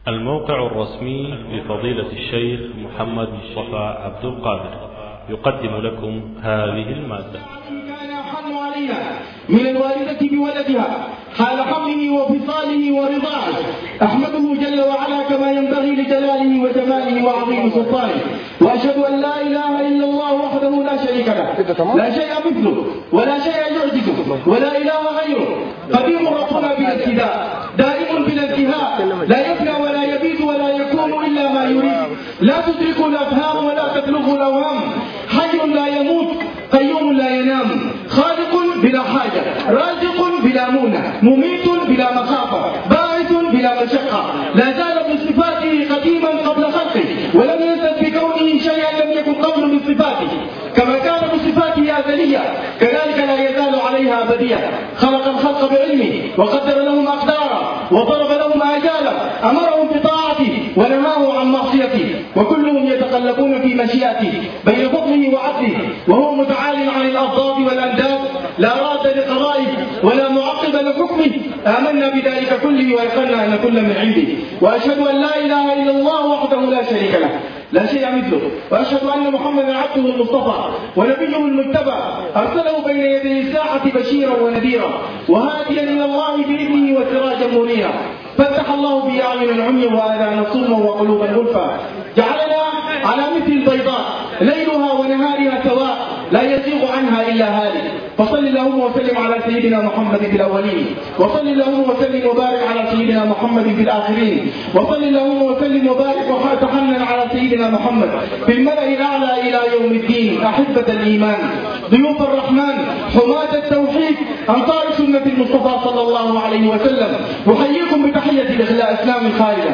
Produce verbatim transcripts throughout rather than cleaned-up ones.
الموقع الرسمي لفضيلة الشيخ محمد مصطفى عبد القادر يقدم لكم هذه المادة. كان أحن علينا من الوالدة بولدها حال حمله وفصاله ورضاعه، أحمده جل وعلا كما ينبغي لجلاله وجماله وعظيم سلطانه، وأشهد أن لا إله إلا الله وحده لا شريك له، لا شيء مثله ولا شيء يعجزه ولا إله غيره، قديم ربنا بلا ابتداء، دائم بلا انتهاء، لا يفنى ولا يبيد ولا يكون إلا ما يريد، لا تدركه الأفهام ولا تبلغه الأوهام، حي لا يموت قيوم لا ينام، خالق بلا حاجة، رازق بلا مونة، مميت بلا مخافة، باعث بلا مشقة، لا زال بصفاته قديما قبل خلقه، ولم يزل بكونه شيئا لم يكن قبل من صفاته، كما كان بصفاته أزلية كذلك لا يزال عليها أبدية، خلق الخلق بعلمه وقدر لهم أقدارا وضرب لهم آجالا، أمرهم بطاعته ونهاه عن معصيته، وكلهم يتقلبون في مشيئته بين فضله وعدله، وهو متعال عن الأضداد والأنداد، لا راد لقضائه ولا معقب لحكمه، آمنا بذلك كله ويقنا أن كل من عنده، وأشهد أن لا إله إلا الله وحده لا شريك له، لا شيء مثله، وأشهد أن محمدا عبده المصطفى ونبيه المجتبى، أرسله بين يدي الساعة بشيرا ونذيرا وهاديا إلى الله بإذنه وسراجا منيرا، فتح الله به أعينا عميا وآذانا صما وقلوبا غلفا، جعلنا على مثل البيضاء ليلها ونهارها سواء، لا يزيغ عنها إلا هالك، فصل اللهم وسلم على سيدنا محمد في الأولين، وصل اللهم وسلم وبارك على سيدنا محمد في الآخرين، وصل اللهم وسلم وبارك وتحنن على سيدنا محمد في الملأ الأعلى إلى يوم الدين. أحبة الإيمان، ضيوف الرحمن، حماة التوحيد، أنصار سنة المصطفى صلى الله عليه وسلم، أحييكم بتحية الإسلام الخالدة،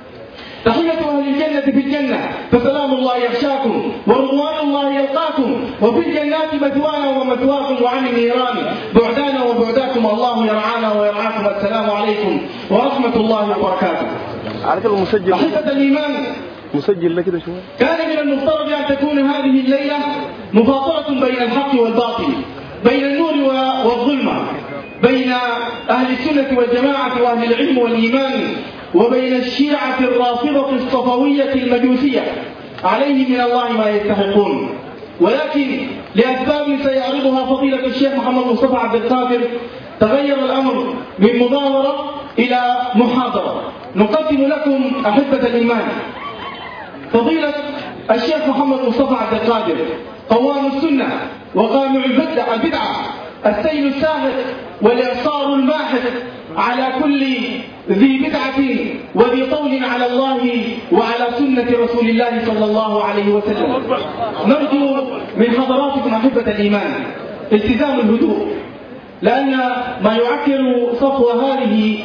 تحية أهل الجنة في الجنة، فسلام الله يغشاكم ورضوان الله يلقاكم، وفي الجنات مثوانا ومثواكم، وعن النيران بعدانا وبعداكم، الله يرعانا ويرعاكم. السلام عليكم ورحمة الله وبركاته. على كده مسجل أحبة الإيمان، مسجل لك كده شوية. كان من المفترض أن تكون هذه الليلة مفاصلة بين الحق والباطل، بين النور والظلمة، بين أهل السنة والجماعة وأهل العلم والإيمان، وبين الشيعة الرافضة الصفوية المجوسية، عليه من الله ما يستحقون، ولكن لأسباب سيعرضها فضيلة الشيخ محمد مصطفى عبد القادر تغير الأمر من مظاهرة إلى محاضرة. نقدم لكم أحبة الإيمان فضيلة الشيخ محمد مصطفى عبد القادر، قوام السنة وقامع البدعة، السيل الساهر والإعصار الماحق على كل ذي بدعة وذي قول على الله وعلى سنة رسول الله صلى الله عليه وسلم. نرجو من حضراتكم أحبة الإيمان التزام الهدوء، لأن ما يعكر صفو هذه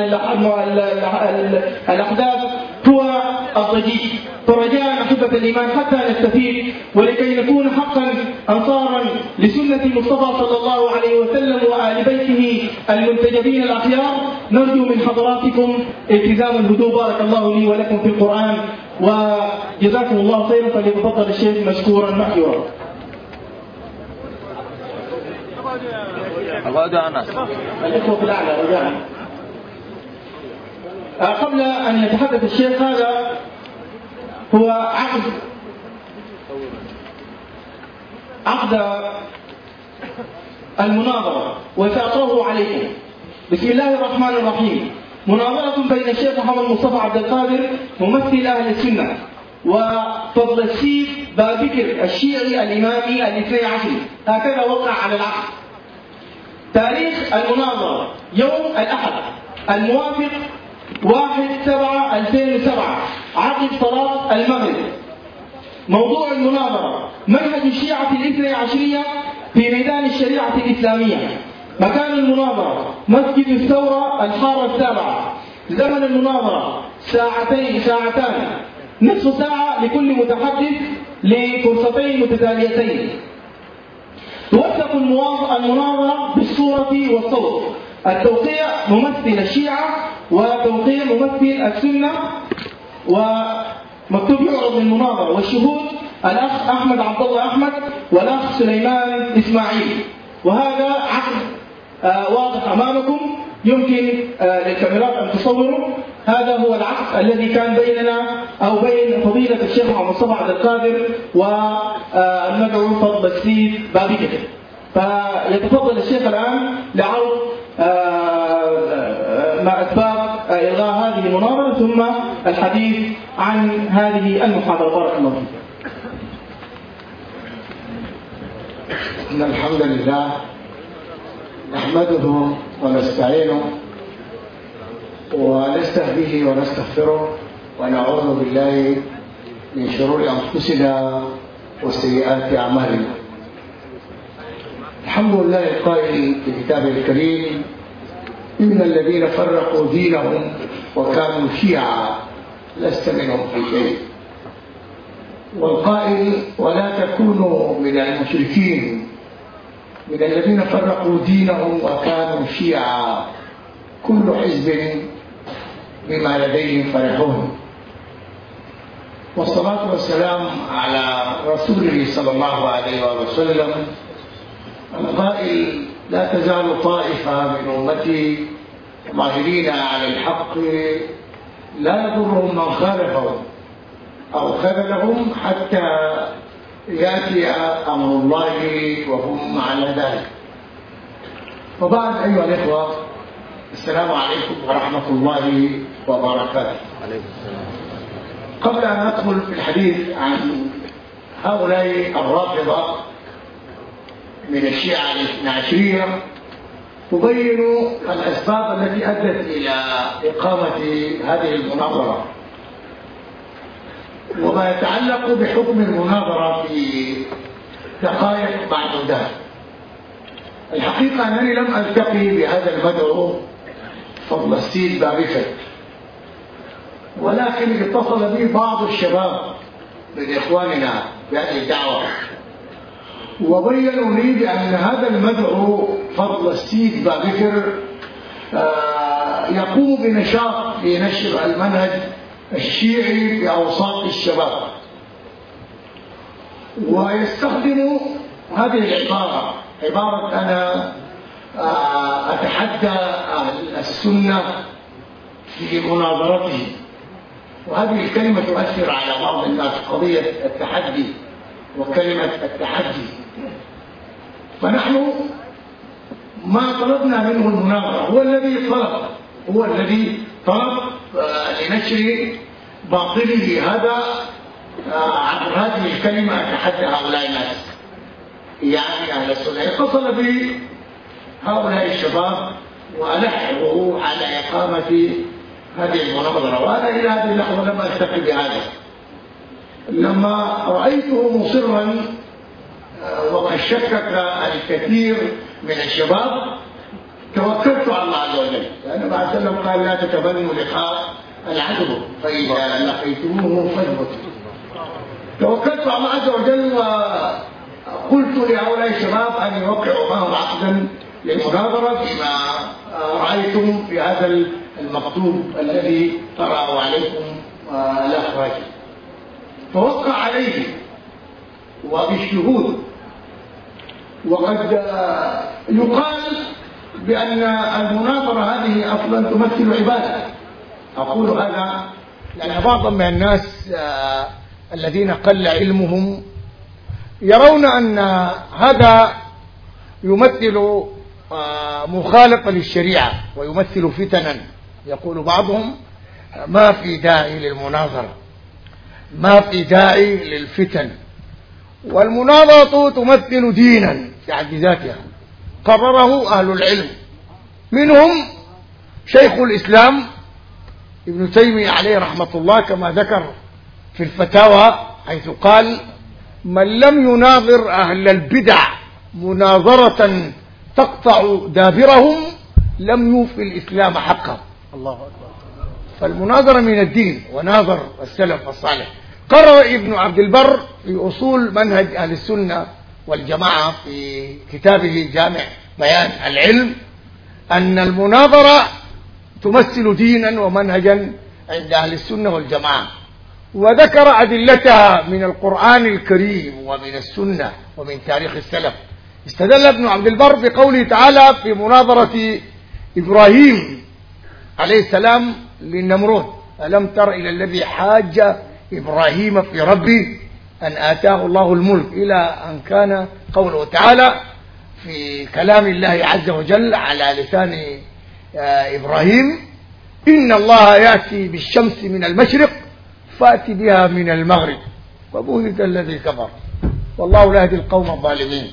الأحداث هو الضجيج، فرجاء أحبة الإيمان حتى نستفيد ولكي نكون حقا أنصارا لسنة المصطفى صلى الله عليه وسلم وآل بيته المنتجبين الأخيار، نرجو من حضراتكم التزام الهدوء. بارك الله لي ولكم في القرآن وجزاكم الله خيرا. فليتفضل الشيخ مشكورا مأجورا. الإخوة في الأعلى رجاء. قبل أن يتحدث الشيخ، هذا هو عقد عقد المناظرة وسأقرأه عليكم. بسم الله الرحمن الرحيم. مناظرة بين الشيخ محمد مصطفى عبد القادر ممثل أهل السنة وفضل السيد بابكر الشيعي الإمامي الاثني عشر، هكذا وقع على العقد. تاريخ المناظرة يوم الأحد الموافق واحد سبعة ألفين وسبعة عقب صلاة المغرب. موضوع المناظرة: منهج الشيعة الاثني عشرية في ميدان الشريعة الإسلامية. مكان المناظرة: مسجد الثورة الحارة السابعة. زمن المناظرة: ساعتين ساعتان، نصف ساعة لكل متحدث لفرصتين متتاليتين. توثق المناظرة بالصورة والصوت. التوقيع ممثل الشيعة وتوقيع ممثل السنة، ومكتوب يعرض المناظرة، والشهود الأخ أحمد عبد الله أحمد والأخ سليمان إسماعيل. وهذا عقد آه واضح أمامكم، يمكن آه للكاميرات أن تصوروا. هذا هو العقد الذي كان بيننا أو بين فضيلة الشيخ محمد مصطفى عبد القادر والمدعو فضل السيد بابكر. فيتفضل الشيخ الآن لعرض ما أسباب إلغاء هذه المناظرة ثم الحديث عن هذه المحاضرة. بارك الله فيك. إن الحمد لله نحمده ونستعينه ونستهديه ونستغفره ونعوذ بالله من شرور أنفسنا وسيئات أعمالنا. الحمد لله القائل في كتابه الكريم: إن الذين فرقوا دينهم وكانوا شيعا لست منهم في شيء. والقائل: ولا تكونوا من المشركين من الذين فرقوا دينهم وكانوا شيعا كل حزب بما لديهم فرحون. والصلاة والسلام على رسوله صلى الله عليه وسلم القائل: لا تزال طائفة من أمتي ظاهرين على الحق لا يضرهم من خالفهم أو خذلهم حتى يأتي أمر الله وهم على ذلك. وبعد أيها الإخوة، السلام عليكم ورحمة الله وبركاته. قبل أن أدخل في الحديث عن هؤلاء الرافضة من الشيعة الاثنى عشرية أبين الأسباب التي أدت إلى إقامة هذه المناظرة وما يتعلق بحكم المناظرة في دقائق معدودات. الحقيقة أنني لم ألتقي بهذا المدعو فضل السيد بابكر، ولكن اتصل بي بعض الشباب من إخواننا بهذه الدعوة وبينوا لي بأن هذا المدعو فضل السيد بابكر يقوم بنشاط في نشر المنهج الشيعي في أوساط الشباب، ويستخدم هذه العبارة عبارة أنا أتحدى أهل السنة في مناظرته. وهذه الكلمة تؤثر على بعض الناس، قضية التحدي وكلمة التحدي. فنحن ما طلبنا منه المناظرة، هو الذي طلب هو الذي طلب لنشر باطله هذا عبر هذه الكلمة أتحدى هؤلاء الناس يعني أهل السنة. اتصل بي هؤلاء الشباب وألحقه على إقامة هذه المناظرة، وأنا إلى هذه اللحظة لم ألتقي بهذا. لما رأيته مصرا وقد شكك الكثير من الشباب توكلت على الله عز وجل، لأن بعد سلم قال: لا تتمنوا لقاء العدو فإذا لقيتموه فاثبتوا. توكلت على الله عز وجل وقلت لهؤلاء الشباب أن يوقعوا معهم عقدا للمناظرة بما رأيتم في هذا المكتوب الذي قرأه عليكم الأخ راجل. فوقع عليه وبالشهود. وقد يقال بأن المناظرة هذه أصلا تمثل عبادة. أقول هذا لأن بعض من الناس الذين قل علمهم يرون أن هذا يمثل مخالفة للشريعة ويمثل فتنا. يقول بعضهم: ما في داعي للمناظرة، ما في داعي للفتن. والمناظرة تمثل دينا في حد ذاتها قرره أهل العلم، منهم شيخ الإسلام ابن تيمية عليه رحمة الله كما ذكر في الفتاوى، حيث قال: من لم يناظر أهل البدع مناظرة تقطع دابرهم لم يوفي الإسلام حقه. الله أكبر. فالمناظرة من الدين، وناظر السلف الصالح. قرر ابن عبد البر في أصول منهج أهل السنة والجماعة في كتابه جامع بيان العلم أن المناظرة تمثل دينا ومنهجا عند أهل السنة والجماعة، وذكر أدلتها من القرآن الكريم ومن السنة ومن تاريخ السلف. استدل ابن عبد البر بقوله تعالى في مناظرة إبراهيم عليه السلام للنمرود: ألم تر إلى الذي حاج إبراهيم في ربه أن آتاه الله الملك، إلى أن كان قوله تعالى في كلام الله عز وجل على لسان إبراهيم: إن الله يأتي بالشمس من المشرق فأتي بها من المغرب فبهت الذي كفر والله لا يهدي القوم الظالمين.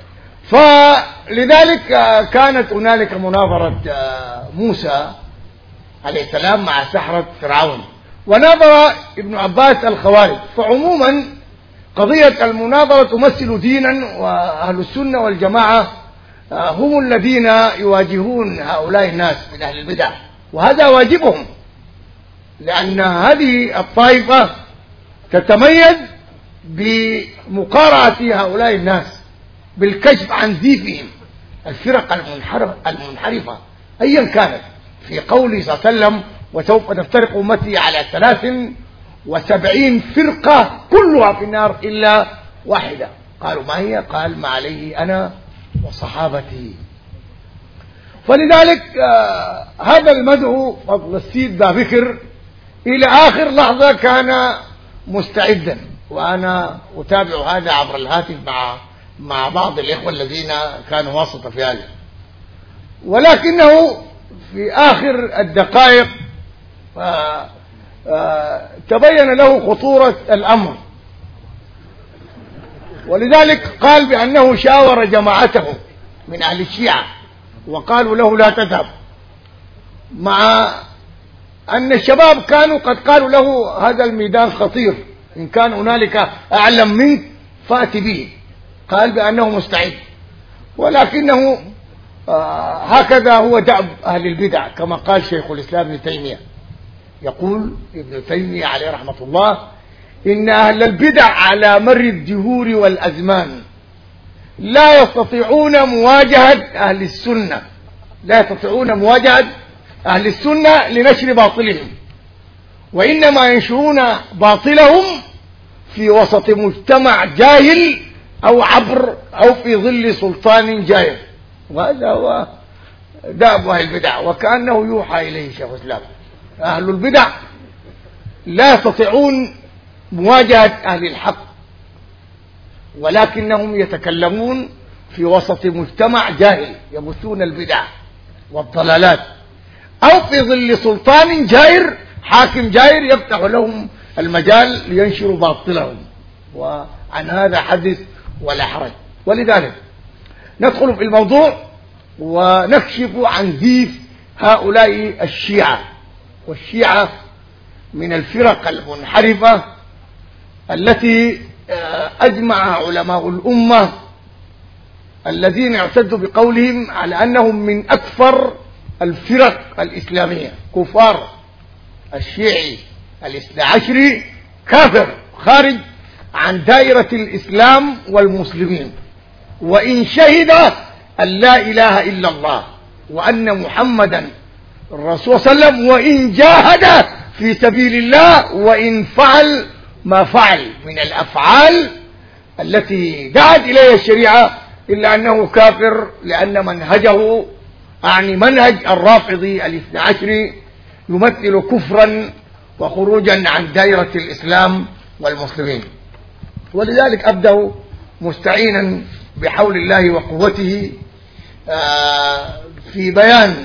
فلذلك كانت هنالك مناظرة موسى عليه السلام مع سحرة فرعون، وناظر ابن عباس الخوارج. فعموما قضية المناظرة تمثل دينا، وأهل السنة والجماعة هم الذين يواجهون هؤلاء الناس من أهل البدع، وهذا واجبهم، لأن هذه الطائفة تتميز بمقارعة هؤلاء الناس بالكشف عن زيفهم، الفرق المنحرفة أيا كانت، في قوله صلى الله عليه وسلم: وسوف تفترق أمتي على ثلاث وسبعين فرقة كلها في النار إلا واحدة. قالوا: ما هي؟ قال: ما عليه أنا وصحابتي. فلذلك آه هذا المدعو فضل السيد ذا بكر إلى آخر لحظة كان مستعدا، وأنا أتابع هذا عبر الهاتف مع مع بعض الإخوة الذين كانوا واسطة في هذا، ولكنه في آخر الدقائق آه آه تبين له خطورة الأمر، ولذلك قال بأنه شاور جماعته من أهل الشيعة وقالوا له: لا تذهب، مع أن الشباب كانوا قد قالوا له: هذا الميدان خطير، إن كان هنالك أعلم منك فأت به. قال بأنه مستعد، ولكنه آه هكذا هو دأب أهل البدع، كما قال شيخ الإسلام ابن تيمية. يقول ابن تيمية عليه رحمة الله: إن أهل البدع على مر الدهور والأزمان لا يستطيعون مواجهة أهل السنة لا يستطيعون مواجهة أهل السنة لنشر باطلهم، وإنما ينشرون باطلهم في وسط مجتمع جاهل أو عبر أو في ظل سلطان جائر. وهذا هو دأب أهل البدع، وكأنه يوحى إليه شيخ الإسلام. أهل البدع لا يستطيعون مواجهة أهل الحق، ولكنهم يتكلمون في وسط مجتمع جاهل يبثون البدع والضلالات، أو في ظل سلطان جائر، حاكم جائر يفتح لهم المجال لينشروا باطلهم. وعن هذا حدث ولا حرج. ولذلك ندخل في الموضوع ونكشف عن زيف هؤلاء الشيعة. والشيعة من الفرق المنحرفة التي أجمع علماء الأمة الذين اعتدوا بقولهم على أنهم من أكثر الفرق الإسلامية كفار. الشيعي الاثنى عشري كافر خارج عن دائرة الإسلام والمسلمين، وإن شهد أن لا إله إلا الله وأن محمدا الرسول صلى الله عليه وسلم، وإن جاهد في سبيل الله، وإن فعل ما فعل من الأفعال التي دعت إليها الشريعة، إلا أنه كافر، لأن منهجه أعني منهج الرافضي الاثنى عشري يمثل كفرا وخروجا عن دائرة الإسلام والمسلمين. ولذلك أبدأ مستعينا بحول الله وقوته في بيان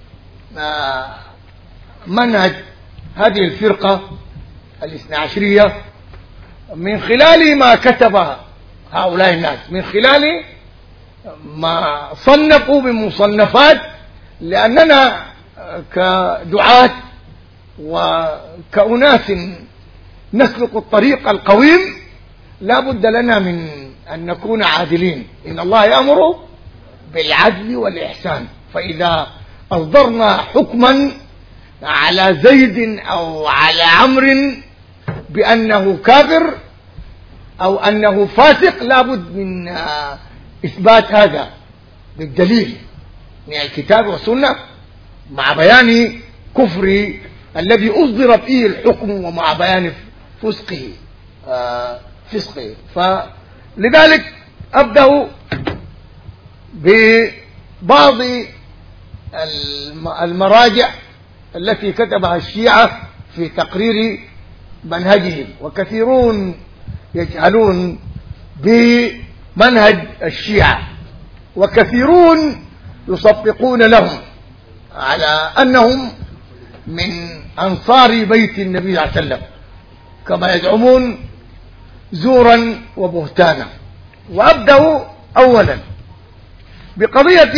منهج هذه الفرقة الاثنى عشرية من خلال ما كتب هؤلاء الناس، من خلال ما صنفوا من مصنفات، لأننا كدعاة وكأناس نسلك الطريق القويم لا بد لنا من أن نكون عادلين. إن الله يأمر بالعدل والإحسان، فإذا أصدرنا حكما على زيد أو على عمرو بأنه كافر أو أنه فاسق، لا بد من إثبات هذا بالدليل من الكتاب والسنة، مع بيان كفر الذي أصدر فيه الحكم ومع بيان فسقه فسقه فلذلك أبدأ ببعض المراجع التي كتبها الشيعة في تقرير منهجهم، وكثيرون يجهلون بمنهج الشيعة، وكثيرون يصفقون لهم على أنهم من أنصار بيت النبي صلى الله عليه وسلم كما يزعمون زورا وبهتانا. وأبدأ أولا بقضية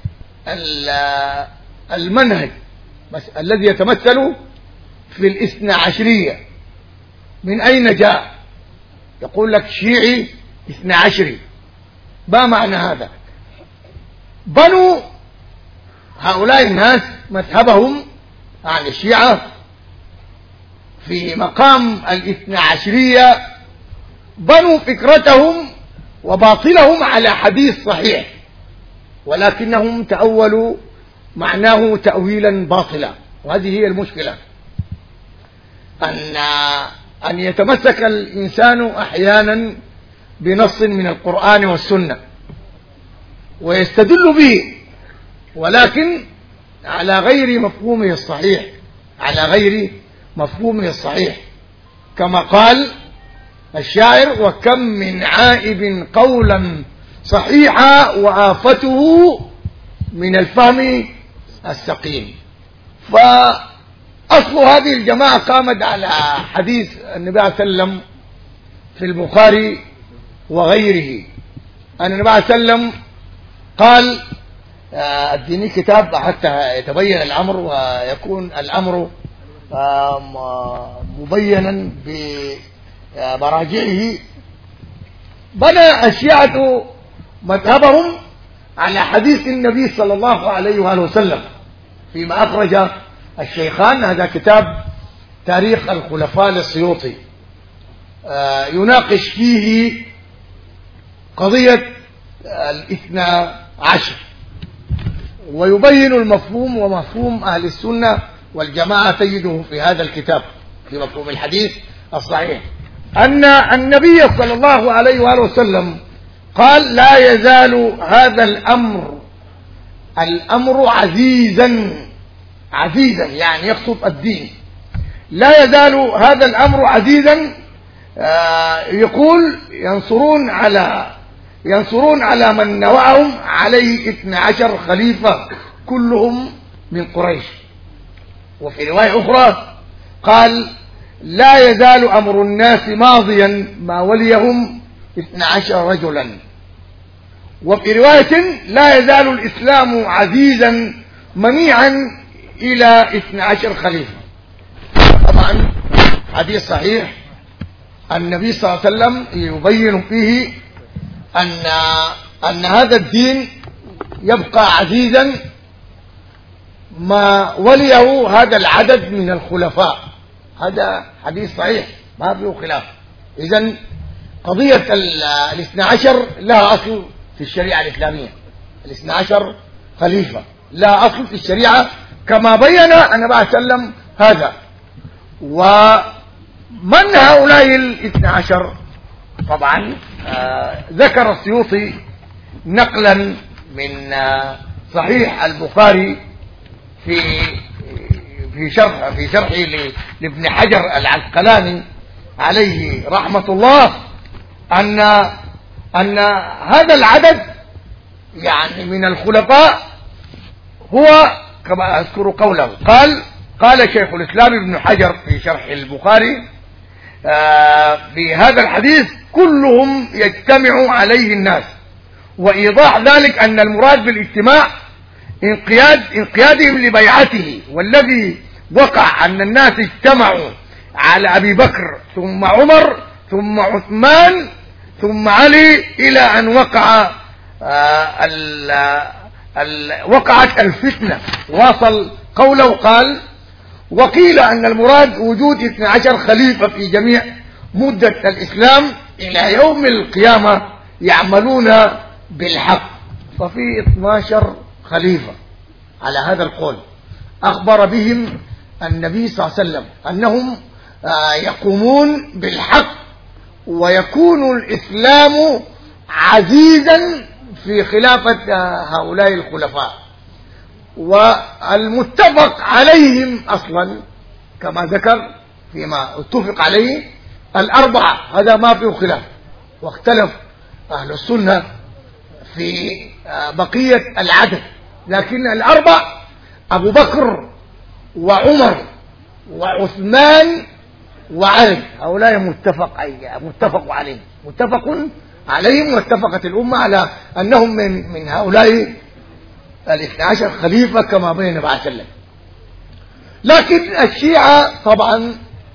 المنهج الذي يتمثل في الاثنى عشرية. من أين جاء؟ يقول لك شيعي اثنى عشري. ما معنى هذا؟ بنوا هؤلاء الناس مذهبهم عن الشيعة في مقام الاثنى عشرية، بنوا فكرتهم وباطلهم على حديث صحيح، ولكنهم تأولوا معناه تأويلا باطلا. وهذه هي المشكلة، أن أن يتمسك الإنسان أحيانا بنص من القرآن والسنة ويستدل به، ولكن على غير مفهومه الصحيح، على غير مفهومه الصحيح، كما قال الشاعر: وكم من عائب قولا صحيحا وآفته من الفهم السقيم. فأصل هذه الجماعة قامت على حديث النبي صلى الله عليه وسلم في البخاري وغيره، أن النبي صلى الله عليه وسلم قال: اديني كتاب حتى يتبين الأمر ويكون الأمر مبينا بمراجعه. بنى الشيعة مذهبهم على حديث النبي صلى الله عليه وآله وسلم فيما أخرج الشيخان، هذا كتاب تاريخ الخلفاء للسيوطي، يناقش فيه قضية الاثنى عشر ويبين المفهوم ومفهوم أهل السنة والجماعة تجده في هذا الكتاب في مفهوم الحديث الصحيح، أن النبي صلى الله عليه وآله وسلم قال: لا يزال هذا الأمر الأمر عزيزا، عزيزا يعني يقصد الدين، لا يزال هذا الأمر عزيزا. يقول ينصرون على ينصرون على من نوعهم عليه اثنى عشر خليفة كلهم من قريش. وفي رواية أخرى قال: لا يزال أمر الناس ماضيا ما وليهم اثنى عشر رجلا. وفي رواية: لا يزال الإسلام عزيزا منيعا إلى اثنى عشر خليفة. طبعا حديث صحيح، النبي صلى الله عليه وسلم يبين فيه أن أن هذا الدين يبقى عزيزا ما وليه هذا العدد من الخلفاء. هذا حديث صحيح ما فيه خلاف. إذن قضية الاثنى عشر لها أصل في الشريعة الإسلامية، الاثنى عشر خليفة لها أصل في الشريعة كما بين النبي صلى الله عليه وسلم هذا. ومن هؤلاء الاثنى عشر؟ طبعا آه ذكر السيوطي نقلا من آه صحيح البخاري في في شرح في شرحه لابن حجر العسقلاني عليه رحمة الله أن أن هذا العدد يعني من الخلفاء هو كما أذكر قوله. قال قال شيخ الإسلام ابن حجر في شرح البخاري آه بهذا الحديث: كلهم يجتمع عليه الناس. وإيضاح ذلك أن المراد بالاجتماع انقياد انقيادهم لبيعته، والذي وقع أن الناس اجتمعوا على أبي بكر ثم عمر ثم عثمان ثم علي إلى أن وقع آه ال ال وقعت الفتنة. واصل قوله قال: وقيل أن المراد وجود اثني عشر خليفة في جميع مدة الإسلام إلى يوم القيامة يعملون بالحق. ففي اثني عشر خليفة على هذا القول أخبر بهم النبي صلى الله عليه وسلم أنهم يقومون بالحق، ويكون الإسلام عزيزا في خلافة هؤلاء الخلفاء. والمتفق عليهم أصلا كما ذكر فيما اتفق عليه الأربعة، هذا ما فيه خلاف. واختلف أهل السنة في بقية العدد، لكن الأربع أبو بكر وعمر وعثمان وعلي هؤلاء متفق متفق عليهم متفق عليهم واتفقت الأمة على أنهم من من هؤلاء الاثنى عشر خليفة كما بين النبي عليه وسلم. لكن الشيعة طبعا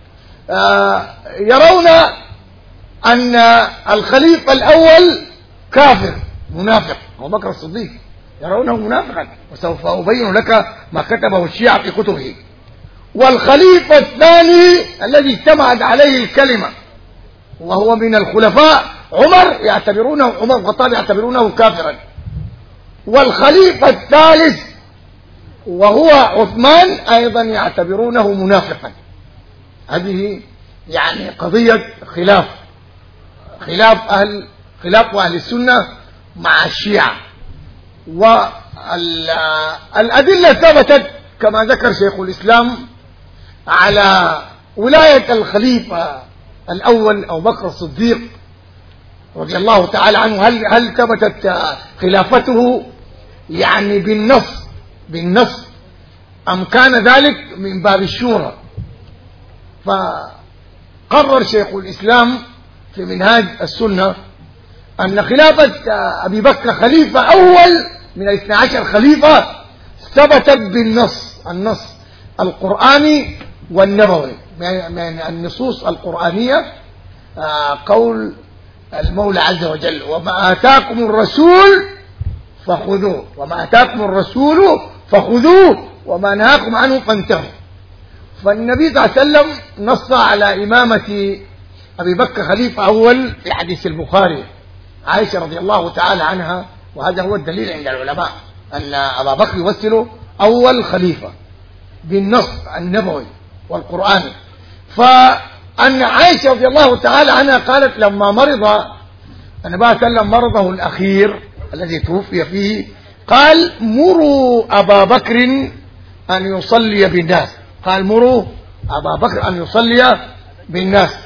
يرون أن الخليفة الأول كافر منافق، أبو بكر الصديق يرونه منافقا، وسوف أبين لك ما كتبه الشيعة في كتبه. والخليفة الثاني الذي اجتمعت عليه الكلمة وهو من الخلفاء عمر يعتبرونه عمر الخطاب يعتبرونه كافرا. والخليفة الثالث وهو عثمان أيضا يعتبرونه منافقا. هذه يعني قضية خلاف خلاف أهل خلاف أهل السنة مع الشيعة. والأدلة ثبتت كما ذكر شيخ الإسلام على ولاية الخليفة الأول أبو بكر الصديق رضي الله تعالى عنه. هل هل ثبتت خلافته يعني بالنص بالنص أم كان ذلك من باب الشورى؟ فقرر شيخ الإسلام في منهاج السنة أن خلافة أبي بكر خليفة أول من الاثنى عشر خليفة ثبتت بالنص النص القرآني والنبوي. من النصوص القرآنية قول المولى عز وجل: وما آتاكم الرسول فخذوه وما آتاكم الرسول فخذوه وما نهاكم عنه فانتهوا. فالنبي صلى الله عليه وسلم نص على إمامة أبي بكر خليفة أول في حديث البخاري عائشة رضي الله تعالى عنها، وهذا هو الدليل عند العلماء أن أبا بكر يمثل أول خليفة بالنص النبوي والقرآني. فأن عائشة رضي الله تعالى عنها قالت لما مرض النبي صلى الله عليه وسلم مرضه الأخير الذي توفي فيه قال: مروا أبا بكر أن يصلي بالناس قال مروا أبا بكر أن يصلي بالناس.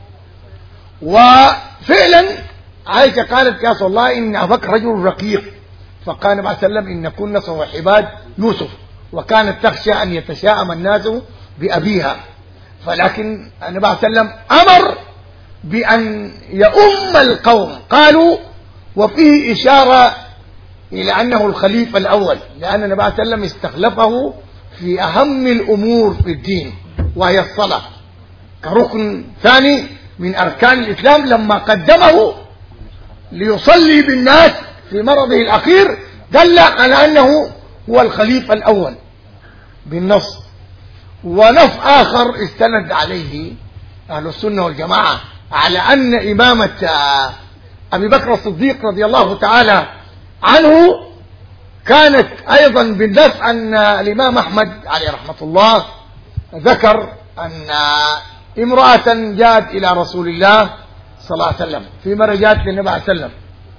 وفعلا عائشة قالت: يا رسول الله إن أبا بكر رجل رقيق. فقال النبي صلى الله عليه وسلم: إن كن صواحبات يوسف، وكانت تخشى أن يتشاءم الناس بأبيها. فلكن النبي صلى الله عليه وسلم أمر بأن يؤم القوم. قالوا وفيه إشارة إلى أنه الخليفة الأول، لأن النبي صلى الله عليه وسلم استخلفه في أهم الأمور في الدين وهي الصلاة كركن ثاني من أركان الإسلام، لما قدمه ليصلي بالناس في مرضه الأخير دل على أنه هو الخليفة الأول بالنص. ونص آخر استند عليه أهل السنة والجماعة على أن إمامة أبي بكر الصديق رضي الله تعالى عنه كانت أيضا بالنص أن الإمام أحمد عليه رحمة الله ذكر أن امرأة جاءت إلى رسول الله صلى الله عليه وسلم في مرجات للنبي عليه وسلم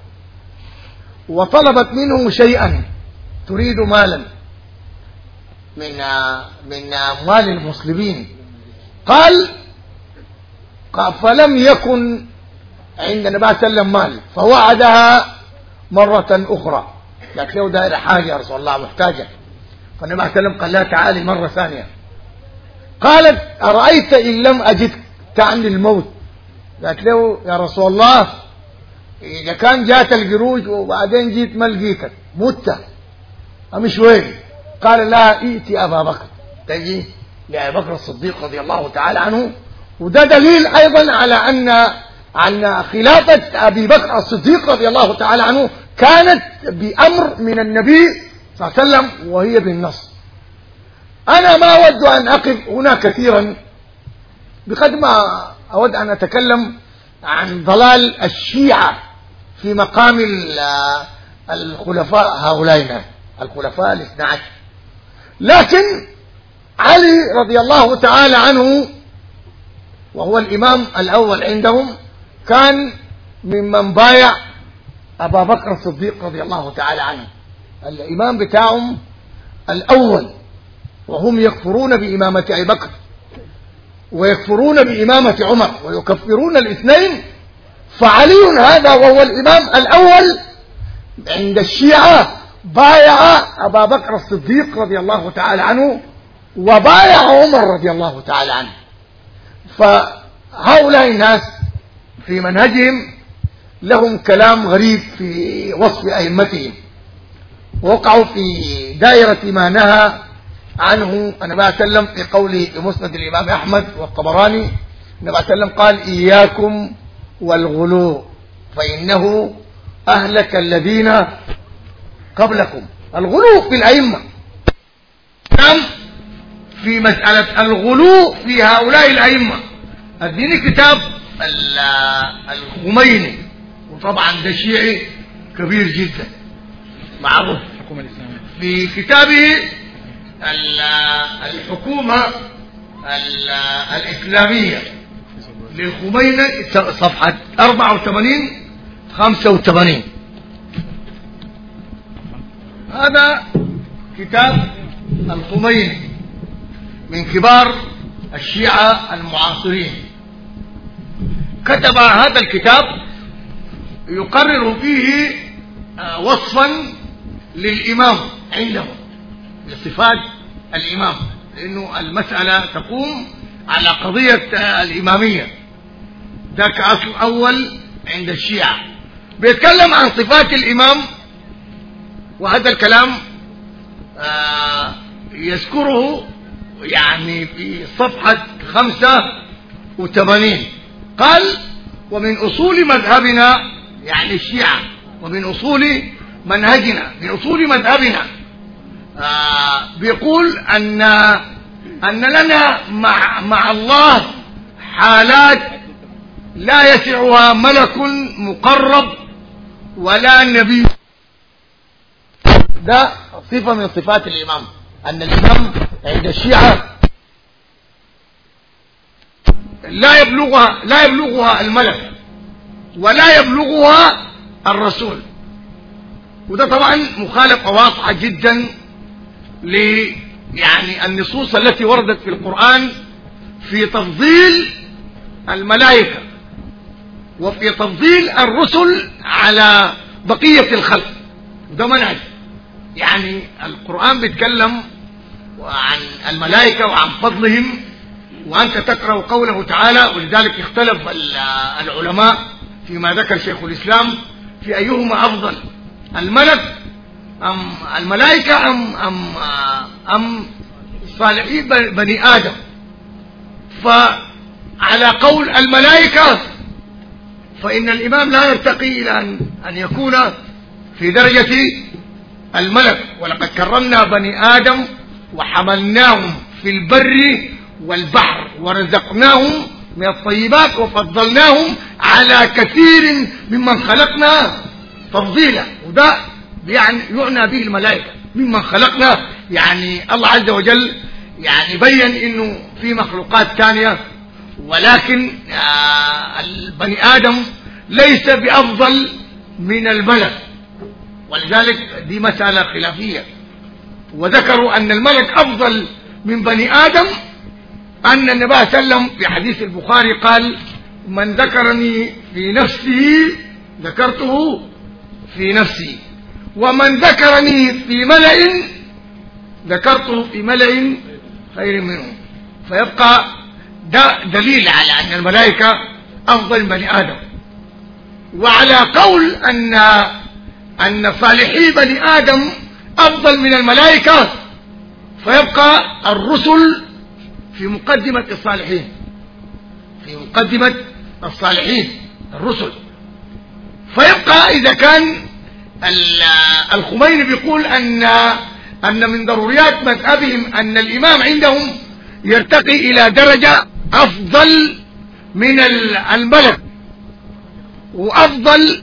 وطلبت منه شيئا تريد مالا من من أموال المسلمين. قال فلم يكن عند النبي عليه وسلم مال، فوعدها مرة أخرى قالت له داير حاجة يا رسول الله محتاجة. فالنبي عليه وسلم قال لا تعالي مرة ثانية. قالت أرأيت إن لم أجد، تعني الموت. قالت له يا رسول الله إذا كان جات الجروج وبعدين جيت ما لقيتك مت أمش وين؟ قال لا ائتي أبا بكر، تجي لأبي بكر الصديق رضي الله تعالى عنه. وده دليل أيضا على أن أن خلافة أبي بكر الصديق رضي الله تعالى عنه كانت بأمر من النبي صلى الله عليه وسلم وهي بالنص. أنا ما أود أن أقف هنا كثيرا بقدر ما أود أن أتكلم عن ضلال الشيعة في مقام الخلفاء هؤلاء الخلفاء الاثنى عشر. لكن علي رضي الله تعالى عنه وهو الإمام الأول عندهم كان ممن بايع أبا بكر الصديق رضي الله تعالى عنه. الإمام بتاعهم الأول وهم يكفرون بإمامة أبي بكر ويكفرون بإمامة عمر ويكفرون الاثنين، فعلي هذا وهو الإمام الأول عند الشيعة بايع أبا بكر الصديق رضي الله تعالى عنه وبايع عمر رضي الله تعالى عنه. فهؤلاء الناس في منهجهم لهم كلام غريب في وصف أئمتهم، وقعوا في دائرة ما نهى عنه النبي صلى الله عليه وسلم في قوله في مسند الإمام أحمد والطبراني. النبي صلى الله عليه وسلم قال: إياكم والغلو فإنه أهلك الذين قبلكم. الغلو في الأئمة، في مسألة الغلو في هؤلاء الأئمة. اديني كتاب الخميني، وطبعا ده شيعي كبير جدا معروف، في كتابه الحكومة الإسلامية للخميني صفحة أربعة وثمانين خمسة وثمانين. هذا كتاب الخميني من كبار الشيعة المعاصرين. كتب هذا الكتاب يقرر فيه وصفا للإمام عندهم بصفات الإمام، لأنه المسألة تقوم على قضية الإمامية. ذاك أصل أول عند الشيعة، بيتكلم عن صفات الإمام، وهذا الكلام يذكره يعني في صفحة خمسة وثمانين. قال: ومن أصول مذهبنا، يعني الشيعة، ومن أصول منهجنا، من أصول مذهبنا، آه بيقول أن أن لنا مع, مع الله حالات لا يسعها ملك مقرب ولا نبي. ده صفة من صفات الإمام، أن الإمام عند الشيعة لا يبلغها لا يبلغها الملك ولا يبلغها الرسول. وده طبعا مخالفة واضحة جدا ل يعني النصوص التي وردت في القرآن في تفضيل الملائكة وفي تفضيل الرسل على بقية الخلق. ده منهج، يعني القرآن بيتكلم عن الملائكة وعن فضلهم، وأنت تقرأ قوله تعالى. ولذلك اختلف العلماء فيما ذكر شيخ الإسلام في أيهما أفضل، الملك أم الملائكة أم أم أم صالحين بني آدم. فعلى قول الملائكة فإن الإمام لا يرتقي إلى أن يكون في درجة الملك. ولقد كرمنا بني آدم وحملناهم في البر والبحر ورزقناهم من الطيبات وفضلناهم على كثير ممن خلقنا تفضيلا. وده يعني يعنى به الملائكة ممن خلقنا، يعني الله عز وجل يعني بين انه في مخلوقات ثانية، ولكن آه البني آدم ليس بأفضل من الملك، ولذلك دي مسألة خلافية. وذكروا أن الملك أفضل من بني آدم، أن النبي صلى الله عليه وسلم في حديث البخاري قال: من ذكرني في نفسه ذكرته في نفسي، ومن ذكرني في ملأ ذكرته في ملأ خير منه. فيبقى ده دليل على أن الملائكة أفضل من بني آدم. وعلى قول أن أن صالحي بني آدم أفضل من الملائكة، فيبقى الرسل في مقدمة الصالحين، في مقدمة الصالحين الرسل. فيبقى إذا كان الخميني بيقول أن أن من ضروريات مذهبهم أن الإمام عندهم يرتقي إلى درجة أفضل من الملك وأفضل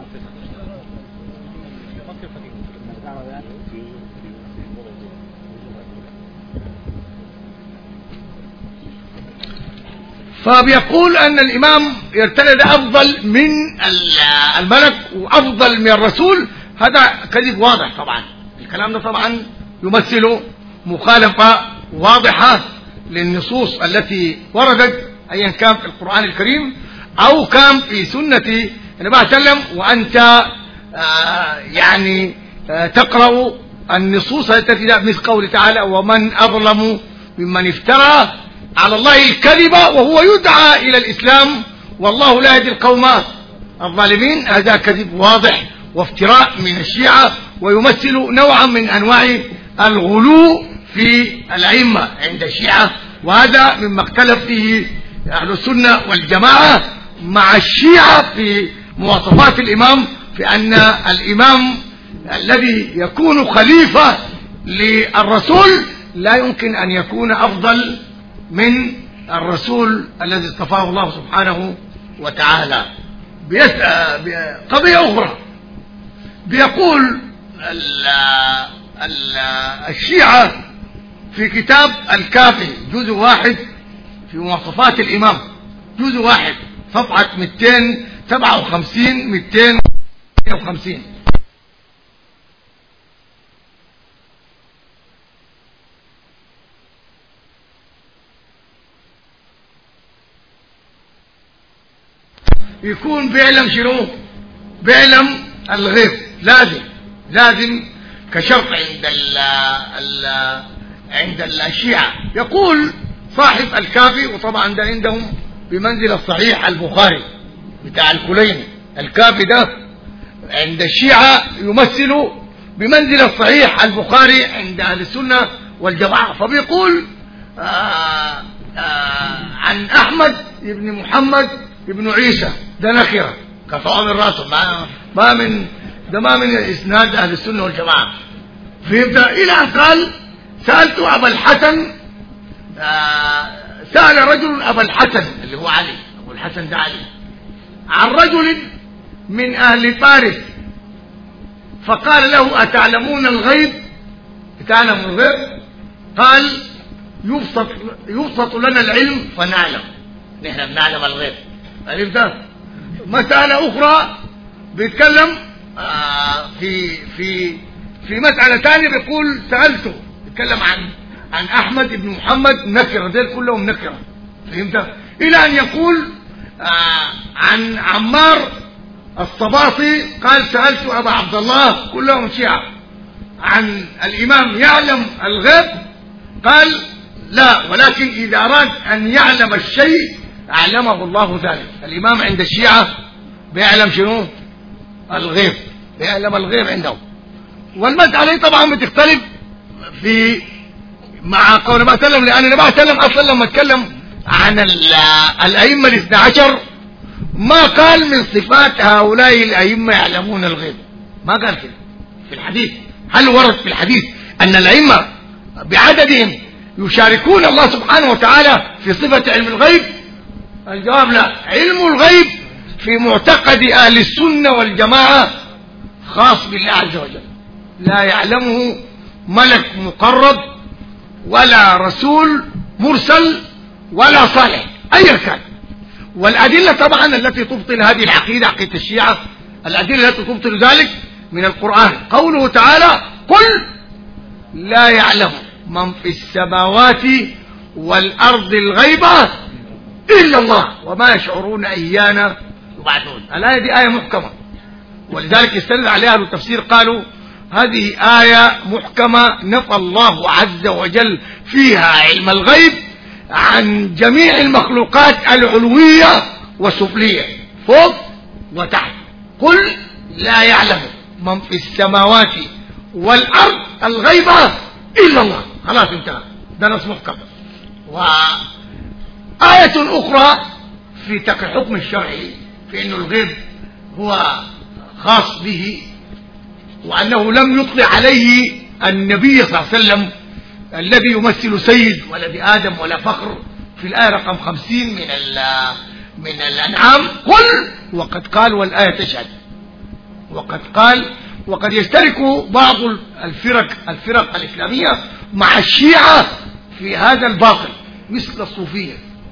فبيقول أن الإمام يرتدى أفضل من الملك وأفضل من الرسول. هذا كذب واضح طبعا. الكلام ده طبعا يمثل مخالفة واضحة للنصوص التي وردت أيا كان في القرآن الكريم أو كان في سنة النبي صلى الله عليه وسلم، وأنت آه يعني آه تقرأ النصوص التي جاءت مثل قوله تعالى: ومن أظلم ممن افترى على الله الكذب وهو يدعى إلى الإسلام والله لا يهدي القوم الظالمين. هذا كذب واضح وافتراء من الشيعة، ويمثل نوعا من أنواع الغلو في الأئمة عند الشيعة، وهذا مما اختلف فيه أهل السنة والجماعة مع الشيعة في مواصفات الإمام، في أن الإمام الذي يكون خليفة للرسول لا يمكن أن يكون أفضل من الرسول الذي اصطفاه الله سبحانه وتعالى. قضية أخرى بيقول ال ال الشيعة في كتاب الكافي جزء واحد في مواصفات الإمام، جزء واحد صفحة مئتين وسبعة وخمسين مئتين وخمسين، يكون بيعلم شنو؟ بيعلم الغيب. لازم لازم كشرط عند ال ال عند الشيعة. يقول صاحب الكافي، وطبعا ده عندهم بمنزل الصحيح البخاري بتاع الكليني، الكافي ده عند الشيعة يمثل بمنزل الصحيح البخاري عند أهل السنة والجماعة. فبيقول آآ آآ عن أحمد بن محمد بن عيسى، ده نكرة كطعام الرسل، ما ما من ده ما من إسناد أهل السنة والجماعة. فيبدأ إلى أن قال: سألت أبا الحسن، سأل رجل أبا الحسن اللي هو علي، أبو الحسن ده علي، عن رجل من أهل فارس فقال له: أتعلمون الغيب؟ تعلم الغيب؟ قال: يبسط, يبسط لنا العلم فنعلم، نحن بنعلم الغيب. عرفت؟ مسألة أخرى بيتكلم آه في في في مسألة ثانية، بيقول: سألته، بيتكلم عن عن أحمد بن محمد، نكرة، دول كلهم نكرة. فهمت؟ إلى أن يقول آه عن عمار الصباطي قال: سألت أبا عبد الله، كلهم شيعة، عن الإمام يعلم الغيب؟ قال: لا، ولكن إذا أراد أن يعلم الشيء أعلمه الله ذلك. الإمام عند الشيعة بيعلم شنو؟ الغيب، بيعلم الغيب عندهم. والمسألة طبعا بتختلف في مع قول النبي صلى الله عليه وسلم، لأن النبي صلى الله عليه وسلم أصلا لما اتكلم عن الأئمة الاثنى عشر ما قال من صفات هؤلاء الأئمة يعلمون الغيب، ما قال كده في الحديث. هل ورد في الحديث أن الأئمة بعددهم يشاركون الله سبحانه وتعالى في صفة علم الغيب؟ الجواب لا. علم الغيب في معتقد أهل السنة والجماعة خاص بالله عز وجل، لا يعلمه ملك مقرب ولا رسول مرسل ولا صالح أي كان. والأدلة طبعا التي تبطل هذه العقيدة، عقيدة الشيعة، الأدلة التي تبطل ذلك من القرآن قوله تعالى: قل لا يعلم من في السماوات والأرض الغيبة إلا الله وما يشعرون أيانا يبعثون. الآية دي آية محكمة، ولذلك استند عليها أهل التفسير قالوا: هذه آية محكمة نفى الله عز وجل فيها علم الغيب عن جميع المخلوقات العلوية والسفلية، فوق وتحت. قل لا يعلم من في السماوات والأرض الغيبة إلا الله. خلاص انتهى، ده نص محكم. وآية أخرى في الحكم الشرعي في أن الغيب هو خاص به، وأنه لم يطلع عليه النبي صلى الله عليه وسلم الذي يمثل سيد ولد آدم ولا فخر، في الآية رقم خمسين من من الأنعام: قل، وقد قال والآية تشهد. وقد قال وقد يشترك بعض الفرق الفرق الإسلامية مع الشيعة في هذا الباطل مثل الصوفية،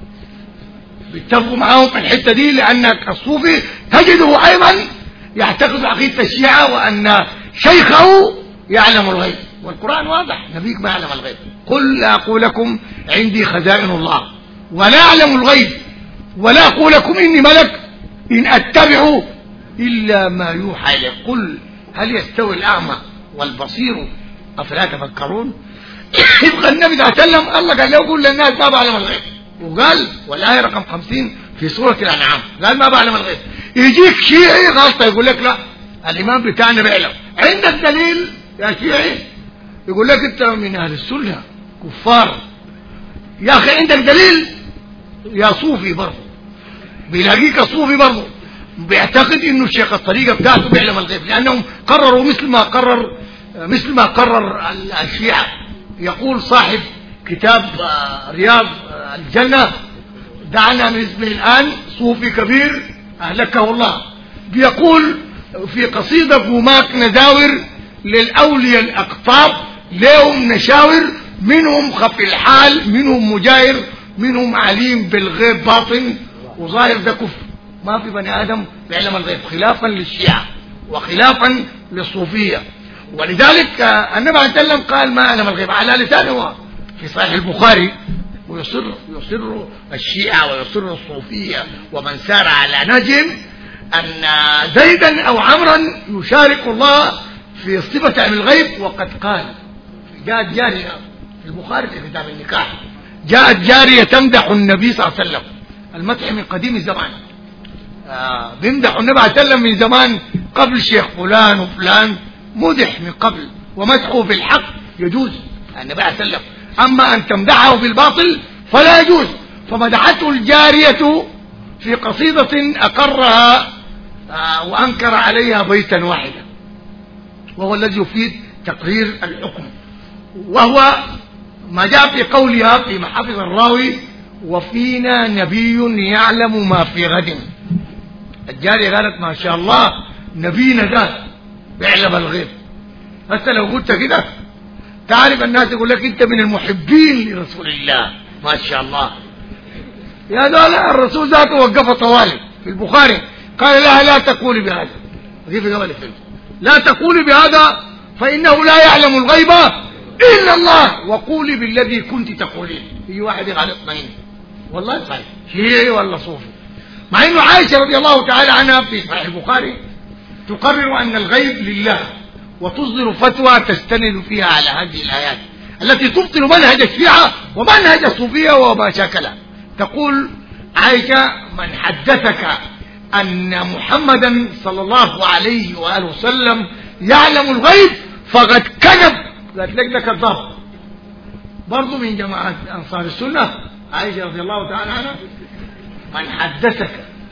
بيتفقوا معاهم في الحتة دي، لأن الصوفي تجده أيضا يعتقد عقيدة الشيعة وأن شيخه يعلم الغيب، والقرآن واضح نبيك ما يعلم الغيب. قل لا أقول لكم عندي خزائن الله ولا أعلم الغيب ولا أقول لكم إني ملك إن أتبع إلا ما يوحى إليه. قل هل يستوي الأعمى والبصير أفلا تفكرون؟ يبقى النبي صلى الله عليه وسلم الله قال له قل للناس ما بعلم الغيب، وقال والآية رقم خمسين في سورة الأنعام قال ما بعلم الغيب. يجيك شيعي غلطة يقول لك لا الإمام بتاعنا بيعلم، عندك دليل يا شيعي؟ يقول لك أنت من أهل السنة كفار. يا أخي عندك دليل؟ يا صوفي برضه بيلاقيك صوفي برضه بيعتقد إنه الشيخ الطريقة بتاعته بيعلم الغيب، لأنهم قرروا مثل ما قرر مثل ما قرر الشيعة. يقول صاحب كتاب رياض الجنة دعنا من اسمه الآن صوفي كبير أهلكه الله، بيقول في قصيدة قوماك نداور للأولياء الأقطاب لهم نشاور منهم خفي الحال منهم مجاهر منهم عليم بالغيب باطن وظاهر ده كفر. ما في بني آدم بيعلم الغيب خلافا للشيعة وخلافا للصوفية. ولذلك النبي عليه السلام قال ما يعلم الغيب على لسانه في صحيح البخاري. ويصر يصر الشيعة ويصر الصوفية ومن سار على نجم أن زيدا أو عمرا يشارك الله في صفة علم الغيب. وقد قال جاءت جارية في البخاري في كتاب النكاح، جاءت جارية تمدح النبي صلى الله عليه وسلم، المدح من قديم الزمان، آه بيمدح النبي عليه السلام من زمان قبل شيخ فلان وفلان مدح من قبل، ومدحه بالحق يجوز النبي عليه السلام، أما أن تمدحه بالباطل فلا يجوز. فمدحته الجارية في قصيدة أقرها آه وأنكر عليها بيتا واحدا، وهو الذي يفيد تقرير الحكم، وهو ما جاء في قولها في محافظ الراوي وفينا نبي يعلم ما في غد. الجارية قالت ما شاء الله نبينا ده بيعلم الغيب. حتى لو قلت كده تعرف الناس يقول لك انت من المحبين لرسول الله ما شاء الله. يا دولا الرسول ذاته وقف طوالي في البخاري قال لها لا تقولي بهذا، دي في قبل الفيلم، لا تقولي بهذا فإنه لا يعلم الغيب إلا الله وقولي بالذي كنت تقولين. في واحد قال اطمئن والله صحيح شيعي ولا صوفي، مع انه عائشة رضي الله تعالى عنها في صحيح البخاري تقرر أن الغيب لله وتصدر فتوى تستند فيها على هذه الآيات التي تبطل منهج الشيعة ومنهج الصوفية وما شاكلها. تقول عائشة من حدثك أن محمدا صلى الله عليه وآله وسلم يعلم الغيب فقد كذب. قالت لك ده كذاب. برضو من جماعة أنصار السنة عائشة رضي الله تعالى عنها من حدثك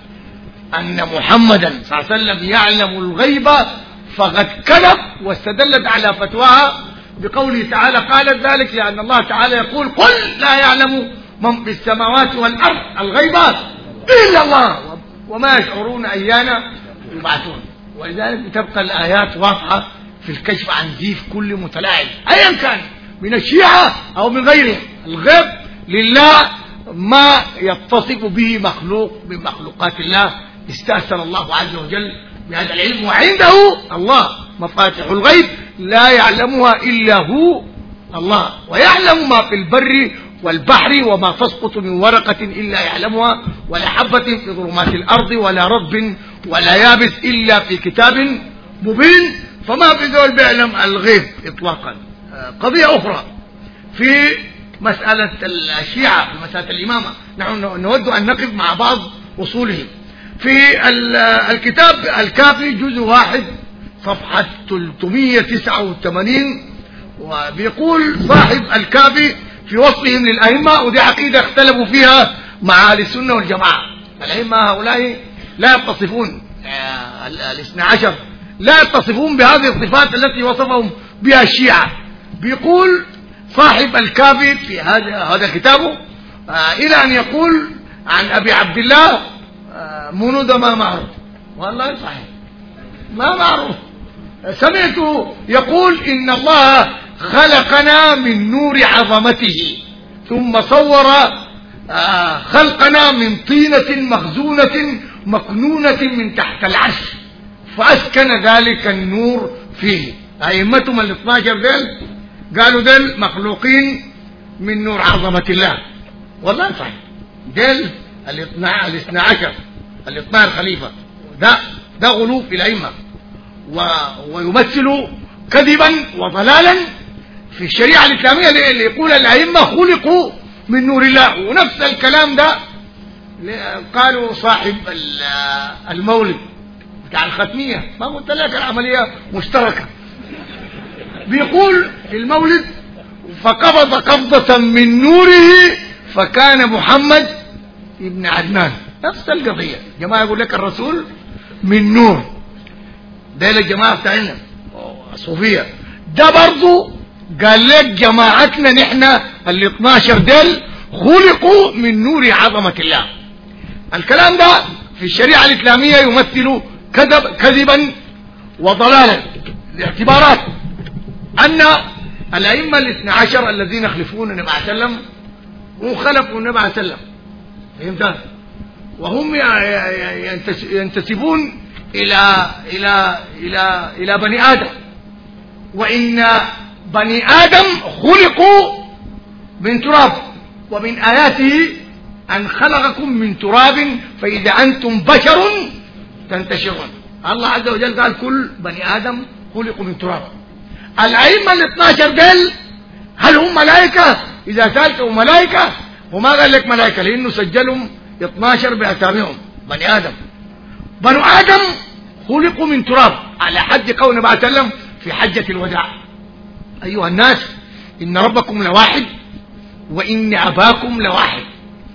أن محمدا صلى الله عليه وسلم يعلم الغيب فقد كذب، واستدلت على فتواها بقوله تعالى قالت ذلك لأن الله تعالى يقول قل لا يعلم من في السماوات والأرض الغيب إلا الله وما يشعرون أيانا يبعثون. ولذلك تبقى الآيات واضحة في الكشف عن زيف كل متلاعب أيا كان من الشيعة أو من غيره. الغيب لله ما يتصف به مخلوق من مخلوقات الله، استأثر الله عز وجل بهذا العلم، وعنده الله مفاتيح الغيب لا يعلمها إلا هو الله، ويعلم ما في البر والبحر وما تسقط من ورقة إلا يعلمها ولا حبة في ظلمات الأرض ولا رطب ولا يابس إلا في كتاب مبين. فما في ذول بيعلم الغيب إطلاقا. قضية أخرى في مسألة الشيعة في مسألة الإمامة، نحن نود أن نقف مع بعض أصولهم. في الكتاب الكافي جزء واحد صفحة ثلاثمئة وتسعة وثمانين وبيقول صاحب الكافي في وصفهم للأئمة، ودي عقيدة اختلفوا فيها مع أهل السنة والجماعة. الأئمة هؤلاء لا يتصفون الاثنى عشر لا يتصفون بهذه الصفات التي وصفهم بها الشيعة. بيقول صاحب الكافي في هذا هذا كتابه آه إلى أن يقول عن أبي عبد الله آه منود ما معه، والله صحيح ما معروف. سمعته يقول إن الله خلقنا من نور عظمته ثم صور خلقنا من طينة مخزونة مكنونة من تحت العرش فأسكن ذلك النور فيه. أئمتهم الاثنى عشر ديل قالوا ديل مخلوقين من نور عظمة الله. والله صحيح ديل الاثنى عشر الاثنى خليفة. ده ده غلو في الأئمة ويمثل كذبا وضلالا في الشريعة الإسلامية اللي يقول الأئمة خلقوا من نور الله. ونفس الكلام ده قالوا صاحب المولد بتاع الختمية، ما قلت لك العملية مشتركة، بيقول في المولد فقبض قبضة من نوره فكان محمد ابن عدنان. نفس القضية. جماعة يقول لك الرسول من نور، ده الجماعة بتاعنا الصوفية. ده برضو قال لك جماعتنا نحن ال اثناشر ديل خلقوا من نور عظمة الله. الكلام ده في الشريعة الإسلامية يمثل كذب كذبا وضلالا لاعتبارات أن الأئمة الاثنى عشر الذين يخلفون النبي عليه وسلم وخلقوا النبي عليه وسلم، فهمت؟ وهم ينتسبون إلى إلى إلى إلى بني آدم، وإن بني آدم خلقوا من تراب، ومن آياته أن خلقكم من تراب فإذا أنتم بشر تنتشرون. الله عز وجل قال كل بني آدم خلقوا من تراب. الأئمة الاثنى عشر ديل هل هم ملائكة؟ إذا سألتهم ملائكة، وما قال لك ملائكة لأنه سجلهم اثنى عشر بأساميهم بني آدم. بنو آدم خلقوا من تراب على حد قول النبي صلى الله عليه وسلم في حجة الوداع: أيها الناس إن ربكم لواحد وإن أباكم لواحد،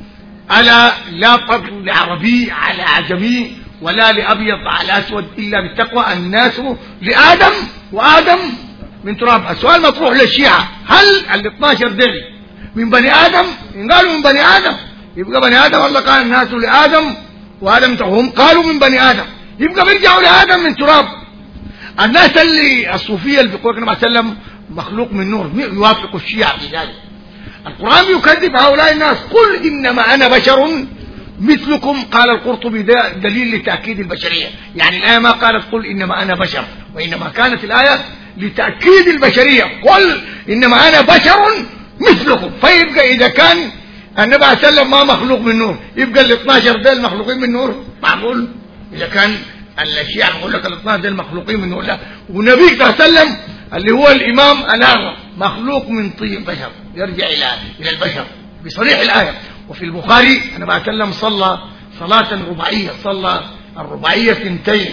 ألا لا فضل لعربي على عجمي ولا لأبيض على أسود إلا بالتقوى، الناس لآدم وآدم من تراب. السؤال مطروح للشيعة: هل ال اثنى عشر ديل من بني آدم؟ إن قالوا من بني آدم يبقى بني آدم الله قال الناس لآدم وآدم، هم قالوا من بني آدم يبقى بيرجعوا لآدم من تراب. الناس اللي الصوفية اللي بيقولوا النبي صلى الله عليه وسلم مخلوق من نور يوافقوا الشيعة في ذلك. القرآن يكذب هؤلاء الناس: قل إنما أنا بشر مثلكم. قال القرطبي ده دليل لتأكيد البشرية، يعني الآية ما قالت قل إنما أنا بشر، وإنما كانت الآية لتأكيد البشرية. قل إنما أنا بشر مثلكم. فيبقى إذا كان النبي عليه وسلم ما مخلوق من نور يبقى ال اثنى عشر ديل مخلوقين من نور؟ معقول؟ إذا كان الشيعة بيقول لك ال اثنى عشر ديل مخلوقين من نور، لا. والنبي صلى الله عليه وسلم اللي هو الإمام الأعظم مخلوق من طين بشر، يرجع إلى إلى البشر بصريح الآية. وفي البخاري النبي عليه وسلم صلى صلاة رباعية، صلى الرباعية اثنتين،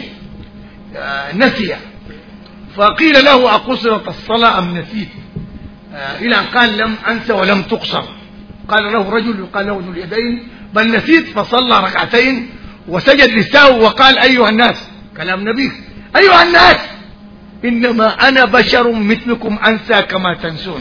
آه نسي، فقيل له: أقصرت الصلاة أم نسيت؟ آه إلى أن قال: لم أنسى ولم تقصر. قال له رجل يقال له ذو اليدين: بل نسيت، فصلى ركعتين وسجد للسهو وقال: أيها الناس، كلام نبي، أيها الناس إنما أنا بشر مثلكم أنسى كما تنسون،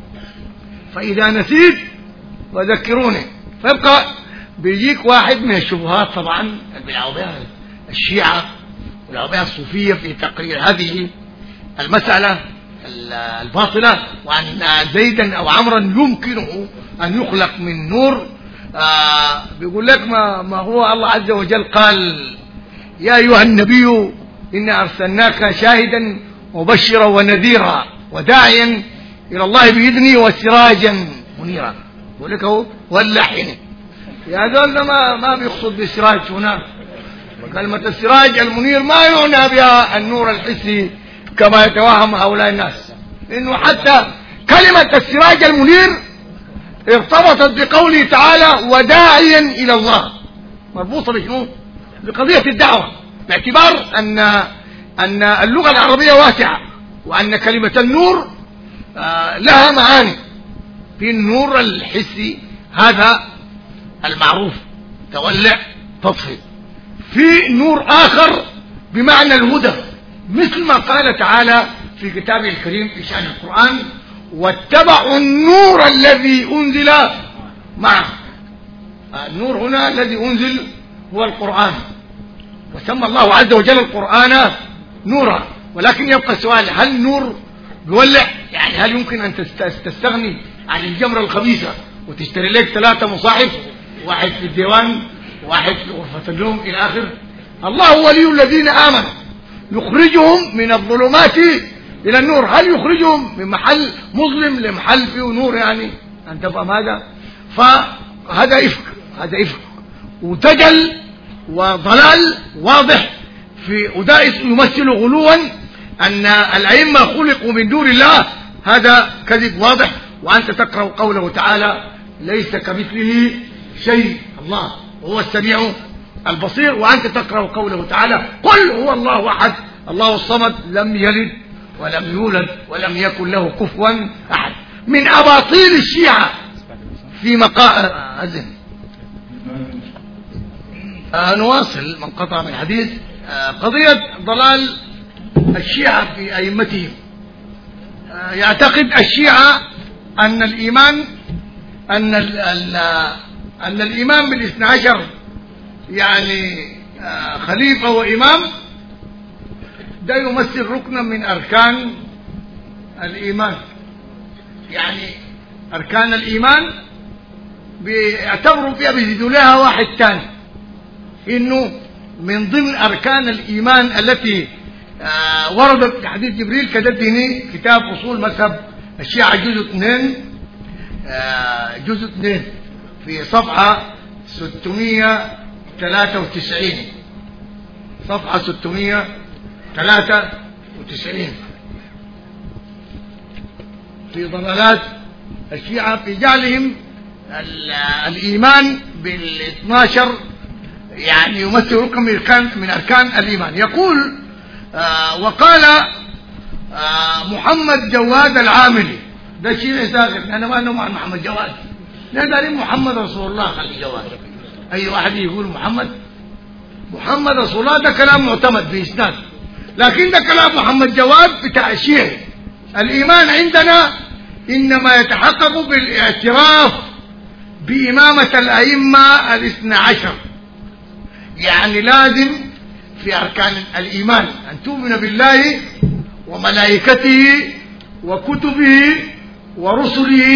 فإذا نسيت فذكروني. فيبقى بيجيك واحد من الشبهات طبعا بيلعبوا بها الشيعة بيلعبوا بها الصوفية في تقرير هذه المسألة الباطلة، وأن زيدا أو عمرا يمكنه أن يخلق من نور. آه بيقول لك ما, ما هو الله عز وجل قال: يا أيها النبي إنا أرسلناك شاهدا مبشرا ونذيرا وداعيا إلى الله بإذنه وسراجا منيرا. يقول لك هو واللحن يا ذول ما ما بيقصد بالسراج هنا. كلمة السراج المنير ما يعنى بها النور الحسي كما يتوهم هؤلاء الناس، لأنه حتى كلمة السراج المنير ارتبطت بقوله تعالى: وداعيا إلى الله، مربوطة بشنو؟ بقضية الدعوة، باعتبار أن أن اللغة العربية واسعة، وأن كلمة النور آه لها معاني. في النور الحسي هذا المعروف تولع تطفئ، في نور آخر بمعنى الهدى، مثل ما قال تعالى في كتابه الكريم في شأن القرآن: واتبعوا النور الذي أنزل معه. النور هنا الذي أنزل هو القرآن، وسمى الله عز وجل القرآن نورا. ولكن يبقى السؤال، هل النور بيولع؟ يعني هل يمكن أن تستغني عن الجمرة الخبيثة وتشتري لك ثلاثة مصاحف، واحد في الديوان واحد في غرفة النوم إلى آخر؟ الله ولي الذين آمنوا يخرجهم من الظلمات إلى النور. هل يخرجهم من محل مظلم لمحل فيه نور؟ يعني أن تفهم هذا. فهذا إفك، هذا إفك ودجل وضلال واضح في ودائس يمثل غلوا أن الأئمة خلقوا من دون الله. هذا كذب واضح. وأنت تقرأ قوله تعالى ليس كمثله شيء، الله هو السميع البصير. وأنت تقرأ قوله تعالى قل هو الله أحد الله الصمد لم يلد ولم يولد ولم يكن له كفوا أحد. من أباطيل الشيعة في مقام أذن آه نواصل من قطع من الحديث. آه قضية ضلال الشيعة في أئمتهم. آه يعتقد الشيعة أن الإيمان أن ال ال أن الإيمان بالاثنى عشر يعني آه خليفة وإمام ده يمثل ركنا من أركان الإيمان. يعني أركان الإيمان بيعتبروا فيها بيزيدوا لها واحد ثاني، إنه من ضمن أركان الإيمان التي آه وردت في حديث جبريل. كتبتني كتاب أصول مذهب الشيعة جزء اثنين آه جزء اثنين في صفحة ستمائة وثلاثة وتسعين صفحة ستمائة وثلاثة وتسعين في ضلالات الشيعة في جعلهم الإيمان بالاثنى عشر يعني يمثل ركن من أركان من أركان الإيمان. يقول آه وقال آه محمد جواد العاملي، ده شيء ساخر، أنا ما أنه مع محمد جواد، لا محمد رسول الله خلي جواد. أي واحد يقول محمد محمد رسول الله ده كلام معتمد في إسناد، لكن ده كلام محمد جواد بتاع الشيعي. الإيمان عندنا إنما يتحقق بالاعتراف بإمامة الأئمة الاثنى عشر. يعني لازم في أركان الإيمان أن تؤمن بالله وملائكته وكتبه ورسله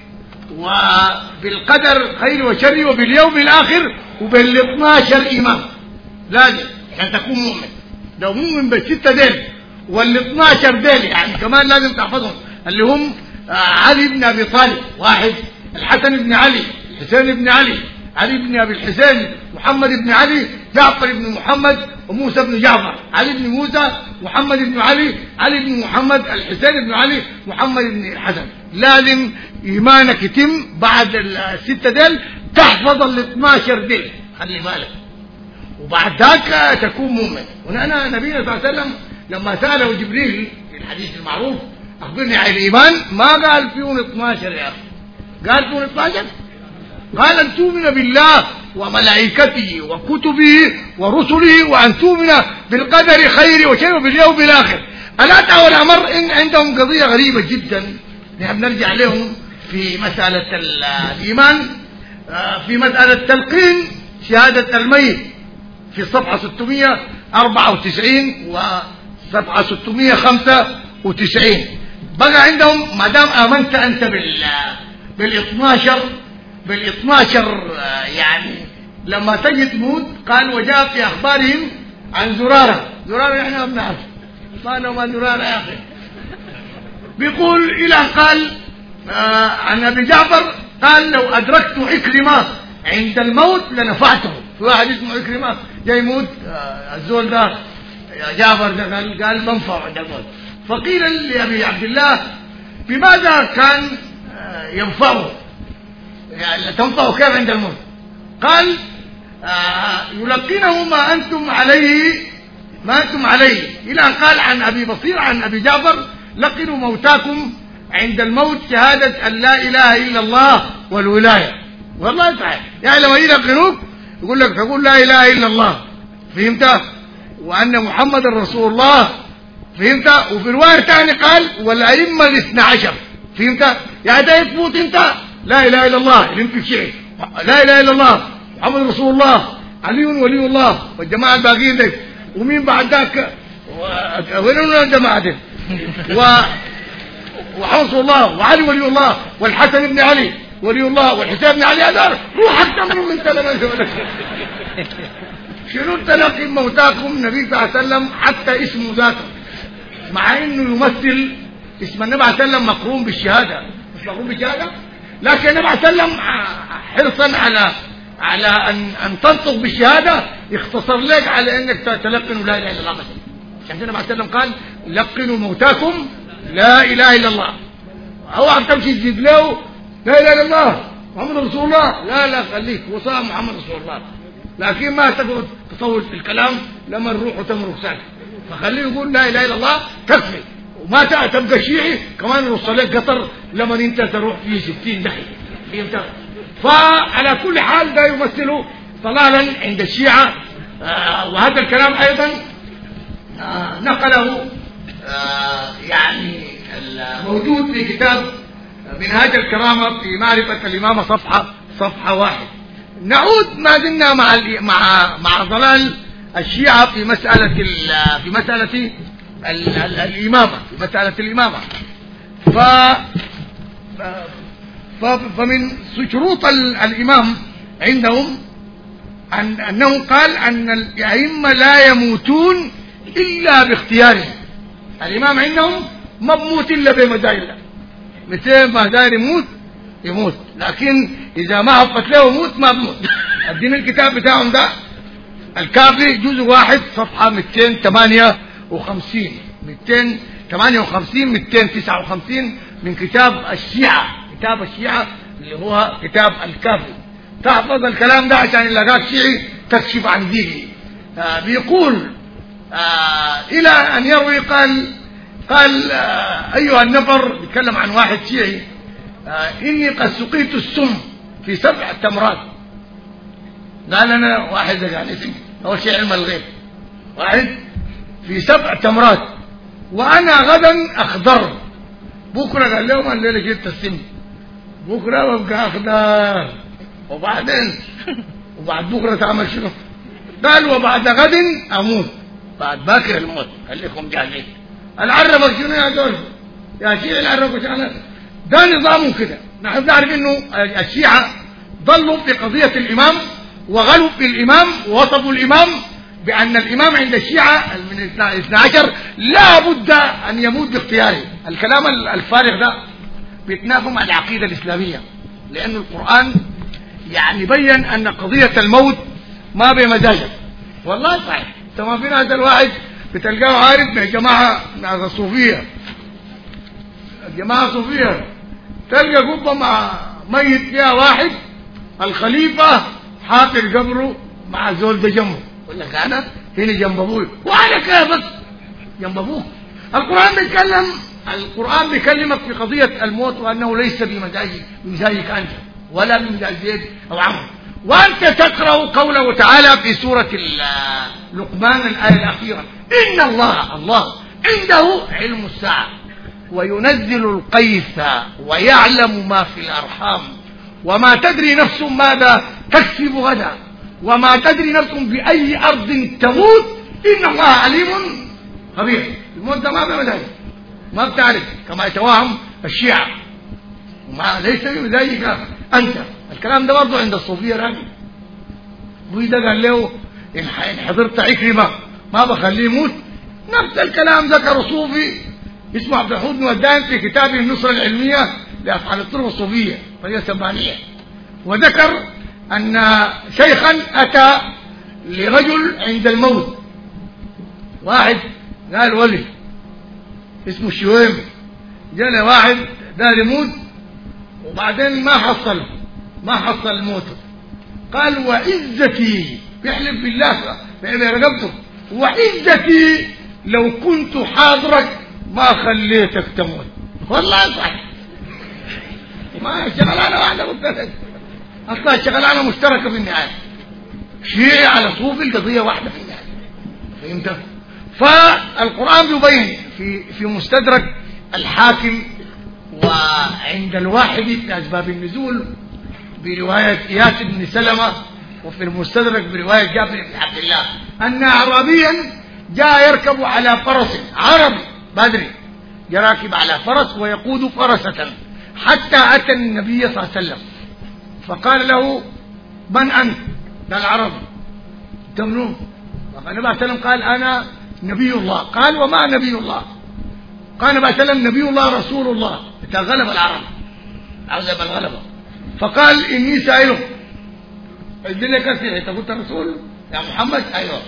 وبالقدر خير وشر وباليوم الآخر وبالاثنى عشر إمام. لازم عشان تكون مؤمن. لو مؤمن بالستة ديل والاثنى عشر ديل يعني كمان لازم تحفظهم، اللي هم علي بن أبي طالب واحد، الحسن بن علي، الحسين بن علي، علي بن أبي الحسين، محمد بن علي، جعفر بن محمد، وموسى بن جعفر، علي بن موسى، محمد بن علي، علي بن محمد، الحسين بن علي، محمد بن الحسن. لازم إيمانك يتم بعد الستة ديل تحفظ الاثنى عشر ديل، خلي بالك، وبعد ذاك تكون مؤمن. ونحن نبينا صلى الله عليه وسلم لما سأله جبريل في الحديث المعروف أخبرني عن الإيمان، ما قال فيهم اثنى عشر يا أخي، قال فيهم اثنى عشر، قال أن تؤمن بالله وملائكته وكتبه ورسله وأن تؤمن بالقدر خير وشر وباليوم الآخر. الأتى والأمر إن عندهم قضية غريبة جدا نحن نرجع لهم في مسألة الإيمان، في مسألة تلقين شهادة الميت في صفحة ستمائة وأربعة وتسعين وصفحة ستمائة وخمسة وتسعين. بقى عندهم ما دام آمنت أنت بال بالاثنى عشر بالاثنى عشر يعني لما تجي تموت، قال وجاء في أخبارهم عن زرارة، زرارة احنا ما بنعرف ما له ما زرارة يا أخي، بيقول إلى قال آه عن أبي جعفر قال لو أدركت عكرمة عند الموت لنفعته. في واحد اسمه عكرمة جاي يموت، آه الزول ده يا جعفر ده قال قال بنفع عند الموت. فقيل لأبي عبد الله بماذا كان آه ينفعه، يعني تنفعه كيف عند الموت؟ قال آه يلقنه ما أنتم عليه ما أنتم عليه، إلى أن قال عن أبي بصير عن أبي جعفر لقنوا موتاكم عند الموت شهادة أن لا إله إلا الله والولاية. والله تعالى يعني لما يلقنوك يقول لك تقول لا إله إلا الله، فهمت؟ وأن محمد رسول الله، فهمت؟ وفي رواية ثانية قال والأئمة الاثنى عشر، فهمت؟ يعني ده يثبت أنت لا إله إلا الله اللي انت شيء، لا إله إلا الله محمد رسول الله علي ولي الله والجماعة الباقيين لك، ومين بعد ذاك وين الجماعة دي و وحرس الله وعلي ولي الله والحسن بن علي ولي الله والحسين بن علي هذا روحك تمر من تلميذ شنو تلقي موتاكم النبي صلى الله عليه وسلم حتى اسمه ذاته مع انه يمثل اسم النبي عليه وسلم مقرون بالشهاده مش مقرون بالشهاده لكن النبي عليه وسلم حرصا على على ان ان تنطق بالشهاده يختصر لك على انك تلقنوا لا اله الا الله عشان كده النبي عليه وسلم قال لقنوا موتاكم لا اله الا الله اوعى تمشي تزيد له لا اله الا الله محمد رسول الله لا لا خليك وصى محمد رسول الله لكن ما تقعد تطول في الكلام لما الروح تمرق ساكت فخليه يقول لا اله الا الله تكفي وما تبقى شيعي كمان يوصل لك قطر لما انت تروح فيه ستين دحي فهمت فعلى كل حال ده يمثله ضلالا عند الشيعة آه وهذا الكلام ايضا آه نقله آه يعني موجود في كتاب منهاج الكرامة في معرفة الإمامة صفحة صفحة واحد. نعود ما زلنا مع مع مع ضلال الشيعة في مسألة في مسألة الإمامة في مسألة الإمامة ف فمن شروط الإمام عندهم أن أنه قال أن الأئمة لا يموتون إلا باختيارهم. الإمام عندهم ما بموت إلا بمزاج الله مثل ما داير يموت يموت لكن إذا ما هفت له يموت ما بموت. الدين الكتاب بتاعهم ده الكافي جزء واحد صفحة مئتين وثمانية وخمسين مئتين وثمانية وخمسين مئتين وتسعة وخمسين من كتاب الشيعة كتاب الشيعة اللي هو كتاب الكافي. تحفظ الكلام ده عشان اللي لقاك شيعي تكشف عن دينه. آه بيقول آه إلى أن يروي قال قال آه أيها النفر بيتكلم عن واحد شيعي آه إني قد سقيت السم في سبع تمرات. قال أنا واحد يعني في أول شيء علم الغيب واحد في سبع تمرات وأنا غدا أخضر. بكرة قال لهم الليلة جبت السم بكرة ببقى أخضر وبعدين وبعد بكرة تعمل شنو؟ قال وبعد غد أموت بعد باكر الموت. خليكم جاهزين. العربك شنو يا دول يا شيعي العربك شنو؟ ده نظامهم كده. نحن نعرف انه الشيعة ضلوا في قضية الإمام وغلوا في الإمام ووصفوا الإمام بأن الإمام عند الشيعة من الاثنى عشر لا بد أن يموت باختياره. الكلام الفارغ ده بيتنافى مع العقيدة الإسلامية لأن القرآن يعني بين أن قضية الموت ما بمزاجك. والله صحيح. ما في ناس الواحد بتلقاه عارف من الجماعة ناس الصوفية الجماعة الصوفية تلقى قبة مع ميت فيها واحد الخليفة حاطر قبره مع زول ده جنبه يقول لك أنا هنا جنب أبوي وأنا كده بس جنب أبوك. القرآن بيتكلم القرآن بيكلمك في قضية الموت وأنه ليس بمزاجك بمزاجك أنت ولا بمزاج زيد أو عمرو. وأنت تقرأ قوله تعالى في سورة لقمان الآية الأخيرة إن الله الله عنده علم الساعة وينزل القيث ويعلم ما في الأرحام وما تدري نفس ماذا تكسب غدا وما تدري نفس بأي أرض تموت إن الله عليم خبير. الموت ده ما بمزاجك ما بتعرف كما يتوهم الشيعة وما ليس بمزاجك أنت. الكلام ده برضه عند الصوفية راجل ابوي ده قال له إن حضرت عكرمة ما بخليه يموت. نفس الكلام ذكر صوفي اسمه عبد الحميد بن ودان في كتابه النصرة العلمية لأفعال الطرق الصوفية طريقة سبانية وذكر أن شيخا أتى لرجل عند الموت واحد قال ولي اسمه الشويم جاء له واحد دار يموت وبعدين ما حصل ما حصل الموت. قال وعزتي بيحلف بالله برقبته وعزتي لو كنت حاضرك ما خليتك تموت. والله صحيح ما شغلانه واحده قلت لك اصلا شغلانه مشتركه في النهايه شيء على صوف القضيه واحده في النهايه فهمت. فالقرآن يبين في في مستدرك الحاكم وعند الواحد في أسباب النزول برواية إياس بن سلمة وفي المستدرك برواية جابر بن عبد الله أن أعرابيا جاء يركب على فرس عربي بدري، جاء راكب على فرس ويقود فرسة حتى أتى النبي صلى الله عليه وسلم فقال له من أنت؟ قال عربي. أنت منو؟ فقال النبي صلى الله عليه وسلم قال أنا نبي الله. قال وما نبي الله؟ قال النبي صلى الله عليه وسلم نبي الله رسول الله. غلب العرب عزب الغلبة. فقال إني سائله الدنيا كثيرة. أنت قلت رسول يا محمد؟ أيوه.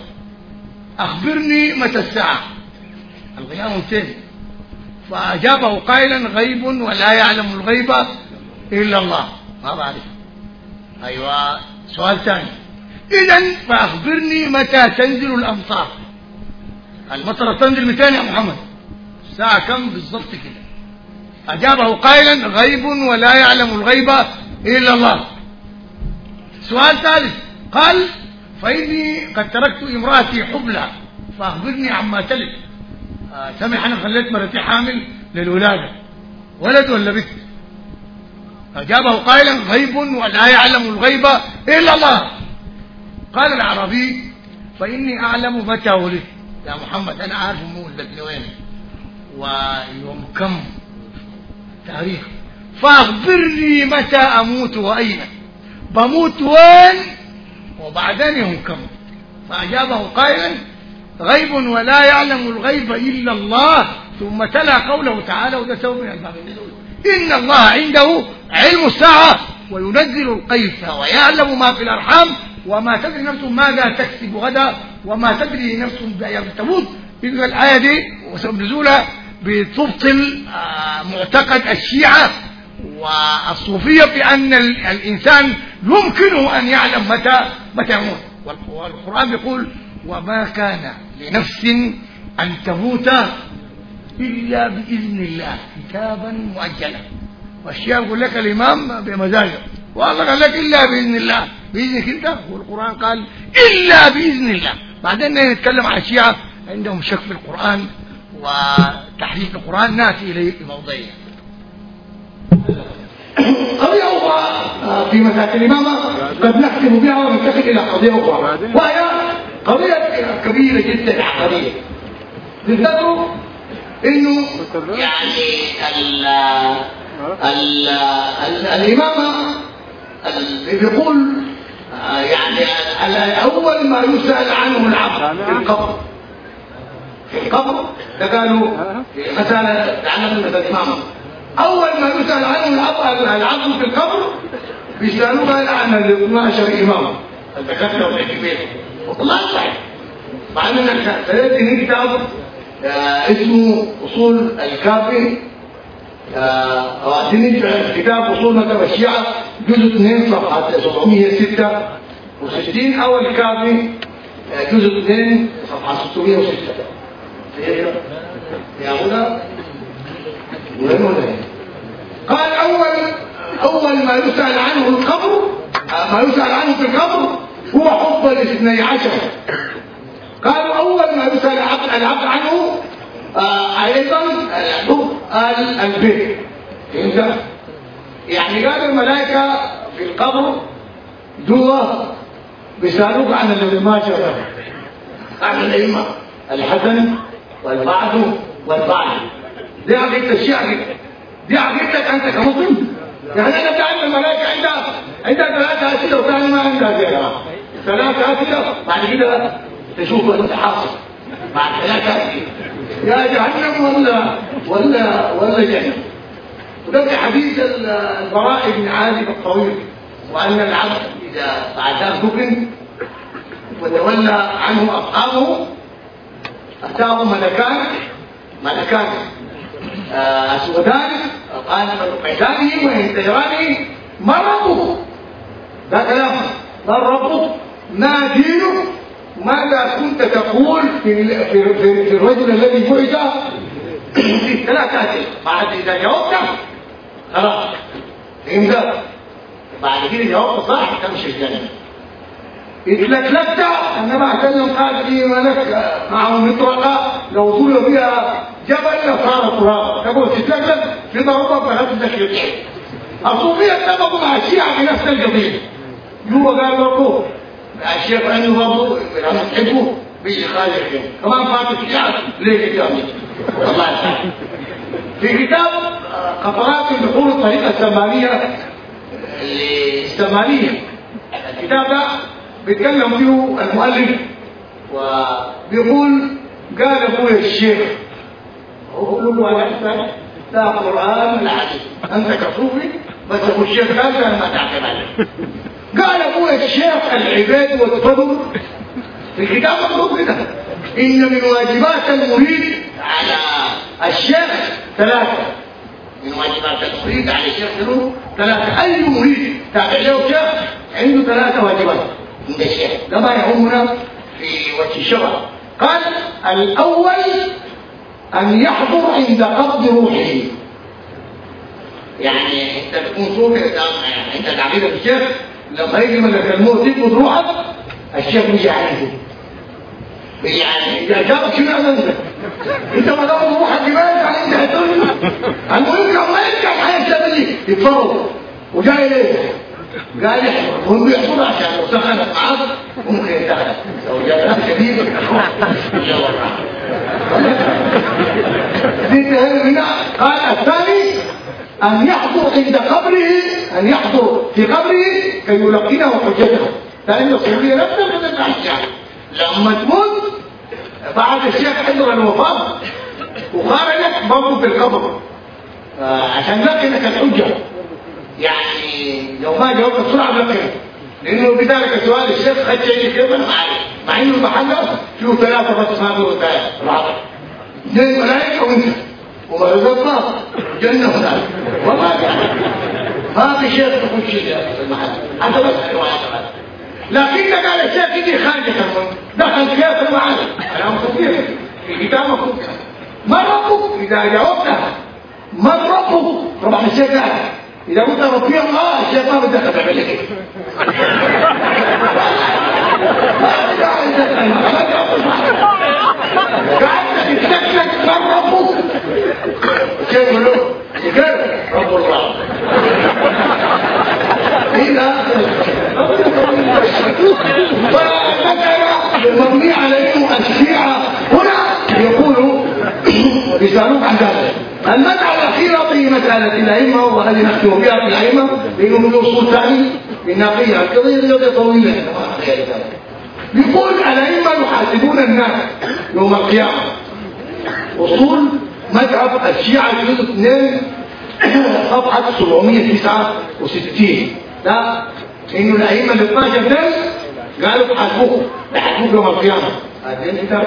أخبرني متى الساعة؟ القيامة متى؟ فأجابه قائلا غيب ولا يعلم الغيب إلا الله. ما بعرف. أيوة. سؤال ثاني إذن فأخبرني متى تنزل الأمطار؟ المطر تنزل متى يا محمد؟ الساعة كم بالضبط كده؟ أجابه قائلا غيب ولا يعلم الغيب إلا الله. سؤال ثالث قال فإني قد تركت امرأتي حبلى فأخبرني عما تلد. آه سامح أنا خليت مرتي حامل للولادة، ولد ولا بنت؟ أجابه قائلا غيب ولا يعلم الغيب إلا الله. قال العربي فإني أعلم متى ولدت يا محمد، أنا عارف ولدتني وين ويوم كم تاريخ، فأخبرني متى أموت وأين، بموت وين وبعدين يوم كم. فأجابه قائلا غيب ولا يعلم الغيب إلا الله. ثم تلا قوله تعالى وده سبب من الباب إن الله عنده علم الساعة وينزل الغيث ويعلم ما في الأرحام وما تدري نفس ماذا تكسب غدا وما تدري نفس بأيام تموت. إذا الآية دي وسبب نزولها بتبطل معتقد الشيعة والصوفية بأن الإنسان يمكنه أن يعلم متى متى يموت. والقرآن بيقول وما كان لنفس أن تموت إلا بإذن الله كتابا مؤجلا. والشيعة يقول لك الإمام بمزاجه، والله قال لك إلا بإذن الله. بإذنك أنت؟ والقرآن قال إلا بإذن الله. بعدين نتكلم عن الشيعة عندهم شك في القرآن وتحريف القرآن ناتي إليه بموضعه. قضية أخرى في مسألة الإمامة قد نختم بها وننتقل إلى قضية أخرى وهي قضية كبيرة جدا عقدية. تذكروا إنه يعني ال ال الإمامة بيقول يعني أول ما يسأل عنه العبد في القبر في القبر ده قالوا مسألة تعلم من الإمامة أول ما يسأل عنه العبد العبد في القبر بيسألوه قال عن ال اثني عشر إمام الدكاترة والحكيمين والله صحيح. مع أننا سيأتي كتاب اسمه أصول الكافي وعندنا كتاب أصول مذهب الشيعة جزء اثنين صفحة سبعمائة وستة وستين أو الكافي جزء اثنين صفحة ستمائة وستة. يا هنا وين هنا قال أول أول ما يسأل عنه القبر ما يسأل عنه في القبر هو حب الاثني عشر. قالوا أول ما يسأل العبد عنه آه أيضا حب البيت. فهمت؟ يعني قال الملائكة في القبر جوا بيسألوك عن الإمامة عن الأئمة الحسن والبعد والبعد. دي عقيدة الشيعة، دي عقيدتك أنت كمسلم. يعني أنا تعلم الملائكة عندها عندها ثلاثة أسئلة وثاني ما عندها زيها ثلاثة أسئلة بعد كده تشوف أنت حاصل بعد ثلاثة أسئلة يا جهنم ولا ولا ولا جهنم. وده في حديث البراء بن عازب الطويل وأن العبد إذا بعدها دفن وتولى عنه أصحابه أتاه ملكان ملكان أسودان قال قيدانه وينتجرانه ما ربه؟ ده كلام ما ربه؟ ما دينه؟ ماذا كنت تقول في في في, في الرجل الذي بعث في ثلاثة أسئلة بعد إذا جاوبت خلاص فهمت؟ بعد كده جاوبت صح تمشي الجنة. اتلكلكت انما اعتزم قال لي ملك معه مطرقه لو طول بها جبل لصار تراب. تقول تتلكلك في ضربه فهزك يطير. الصوفيه اتفقوا مع الشيعه في نفس القضيه. هو قال برضه الشيخ عنده برضه لما تحبه بيجي خارج اليوم كمان فاتت الشيعة ليه كتاب والله في كتاب قطرات دخول الطريقة السمانية السمانية الكتاب ده بيتكلم فيه المؤلف وبيقول قال ابويا الشيخ اقول له على حسن لا قرآن لا حديث انت كصوفي بس ابو الشيخ قال انا ما تعتمد عليه قال ابويا الشيخ العباد والفضل في الكتاب مكتوب كده ان من واجبات المريد على الشيخ ثلاثه من واجبات المريد على الشيخ له ثلاثه اي مريد تابع له شيخ عنده ثلاثه واجبات عند الشيخ ده ما يهمنا في وجه الشرع قال الاول ان يحضر عند قبض روحه يعني انت تكون صوفي يعني انت تعبير الشيخ لما يجي ملك الموت يقبض روحك الشيخ بيجي عليه بيجي عليه اذا جابك شنو عملت انت ما قبض روحك كمان يعني انت هتقول المهم لما يرجع الحياه الشبابيه يتفرج وجاي ليه قال يحضر هم بيحضروا عشان لو سخنت معاك ممكن يتاخد لو جاب شديد هنا قال الثاني أن يحضر عند قبره أن يحضر في قبره كي يلقنه حجته لأن الصوفية لا تنفذ الأحجار لما تموت بعد الشيخ حضر الوفاة وخرجت برضه في القبر عشان لقنك الحجة يعني لو ما جاوبت بسرعة لقنك لأنه بذلك سؤال الشيخ خد شيء كده مع إنه المحل فيه ثلاثة بس ما دول ثلاثة زي الملائكة وانت وما رزقنا جنة هناك والله ما في شيء تكون شيء في المحل حتى بس الروايات لكن قال الشيخ يجي خارج المنزل دخل كيف المعاني انا مخطير في كتابكم من ربك اذا جاوبتها من ربك طبعا الشيخ قال اذا قلت ربي الله الشيخ ما بدك تعمل لك قعدت تتكلك من ربك الشيخ يقول له يقول رب الله إذا فمبني عليهم الشيعة هنا يقولوا يسألوك عن ذلك المسألة الأخيرة في مسألة الأئمة وهذه نختم فيها في الأئمة لأنه من أصول ثاني من ناقية القضية طويلة يقول الأئمة يحاسبون الناس يوم القيامة أصول مذهب الشيعة الجزء اثنين صفحة سبعمائة وتسعة وستين ده إنه الأئمة ال اثناشر ناس قالوا تحاسبوه تحاسبوه يوم القيامة بعدين انت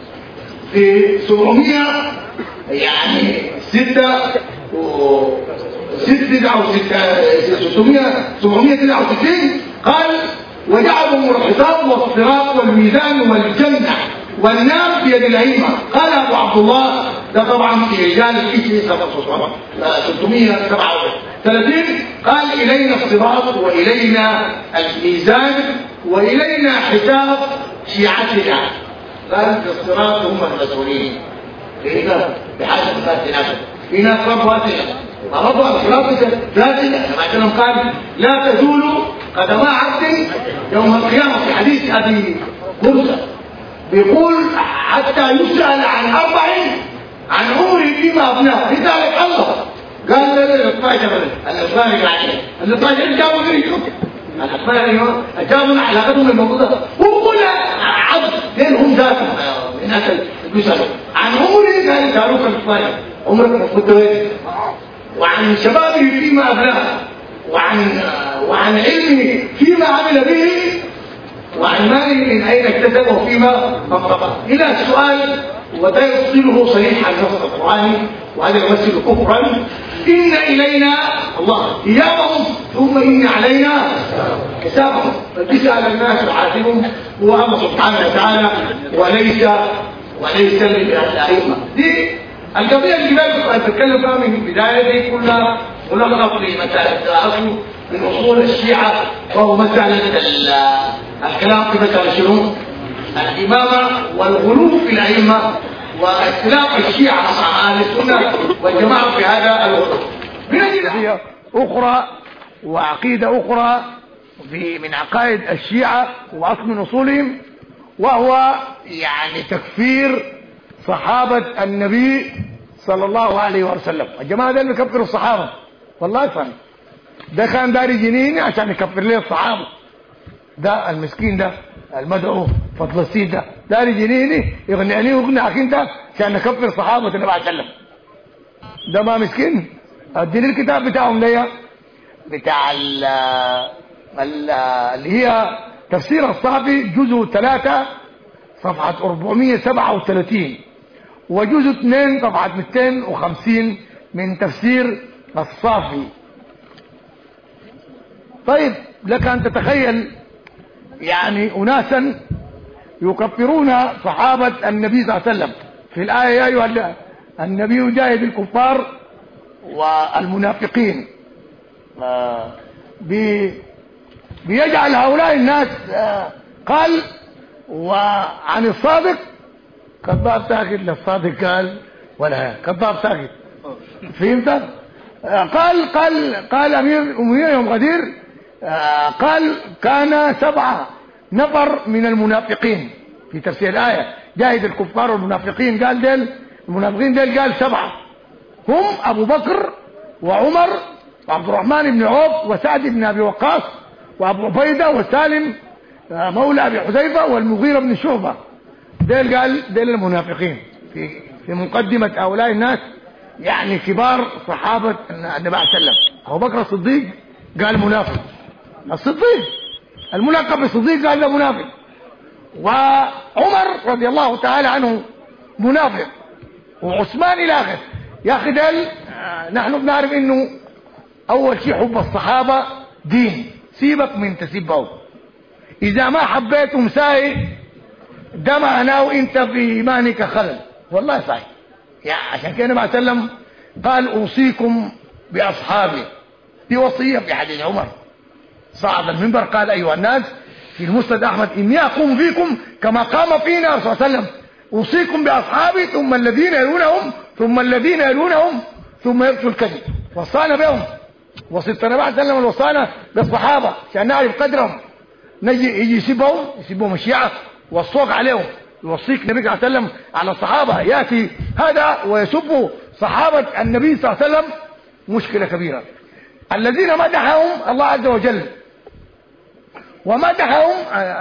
في سبعمائة يعني ستة و ستة أو ستمائة سبعمائة وتسعة وستين قال وجعلهم الحساب والصراط والميزان والجنة والنار بيد الأئمة قال أبو عبد الله ده طبعا في رجال الإسلام ستمائة وسبعة وثلاثين قال إلينا الصراط وإلينا الميزان وإلينا حساب شيعتنا قال الصراط هم المسؤولين لأنه بحسب ما تنافس في ناس ربوا أسئلة ربوا الصراط ذاتنا كما كلام قال لا تزول قدما عبد يوم القيامة في حديث أبي مرسل بيقول حتى يسأل عن أربع عن عمره فيما أبناه لذلك الله قال له الاثناشر الاثناشر يعني الاثناشر جابوا غيرهم الاثناشر جابوا علاقتهم الموجودة وكل عبد هم ذاتهم الناس بيسألوا عن عمره قال قالوا الاثناشر عمرك المفروض وين وعن شبابه فيما أبناه وعن وعن علمه فيما عمل به وعن ماله من أين اكتسبه فيما انفقه إلى السؤال وده يفصله صريح عن نص القرآن وهذا يمثل كفرا إن إلينا الله إيابهم ثم إن علينا حسابهم فبيسأل الناس وحاسبهم هو الله سبحانه وتعالى وليس وليس للأئمة دي القضية اللي بتتكلم فيها من البداية دي كلها ملخص لمسألة أصل من أصول الشيعة وهو مسألة الكلام في مسألة شنو؟ الإمامة والغلو في الأئمة واختلاف الشيعة مع أهل السنة والجماعة في هذا الغلو. من أخرى وعقيدة أخرى في من عقائد الشيعة وأصل من أصولهم وهو يعني تكفير صحابة النبي صلى الله عليه وسلم. الجماعة ده اللي بيكفروا الصحابة والله فهم، ده كان داري جنيني عشان يكفر ليه الصحابة، ده المسكين ده المدعو فضل السيد ده داري جنيني يغني عليه ويغنيك انت عشان نكفر صحابة النبي عليه وسلم. ده ما مسكين. اديني الكتاب بتاعهم ليا بتاع ال ال اللي هي تفسير الصافي جزء ثلاثة صفحة أربعمائة وسبعة وثلاثين وجزء اثنين صفحة مئتين وخمسين من تفسير الصافي. طيب لك ان تتخيل يعني اناسا يكفرون صحابة النبي صلى الله عليه وسلم في الآية يا أيها النبي يجاهد الكفار والمنافقين، بيجعل هؤلاء الناس قال وعن الصادق كذاب ساكت، للصادق قال ولا كذاب ساكت. فهمت؟ قال قال قال امير المؤمنين يوم غدير قال كان سبعة نفر من المنافقين في تفسير الآية جاهد الكفار والمنافقين، قال ديل المنافقين ديل قال سبعة هم أبو بكر وعمر وعبد الرحمن بن عوف وسعد بن أبي وقاص وأبو عبيدة وسالم مولى أبي حذيفة والمغيرة بن شعبة. ديل قال ديل المنافقين في في مقدمة هؤلاء الناس يعني كبار صحابة النبي صلى الله عليه وسلم. أبو بكر الصديق قال منافق، الصديق الملقب بالصديق قال له منافق، وعمر رضي الله تعالى عنه منافق، وعثمان الى اخره. يا اخي دل نحن بنعرف انه اول شيء حب الصحابه دين، سيبك من تسبهم. اذا ما حبيتهم ساي ده معناه انت في ايمانك خلل، والله صحيح. يعني عشان كده النبي صلى الله عليه وسلم قال اوصيكم باصحابي، دي وصيه في حديث عمر. صعد المنبر قال ايها الناس في المسند احمد اني اقوم فيكم كما قام فينا الرسول صلى الله عليه وسلم، اوصيكم باصحابي ثم الذين يلونهم ثم الذين يلونهم ثم يقتل الكذب. وصانا بهم، وصيت النبي صلى الله عليه وسلم وصانا بالصحابه عشان نعرف قدرهم. نجي يجي يسيبهم يسيبهم الشيعه والصوق عليهم، يوصيك النبي صلى الله عليه وسلم على الصحابه، ياتي هذا ويسب صحابه النبي صلى الله عليه وسلم، مشكله كبيره. الذين مدحهم الله عز وجل ومدحهم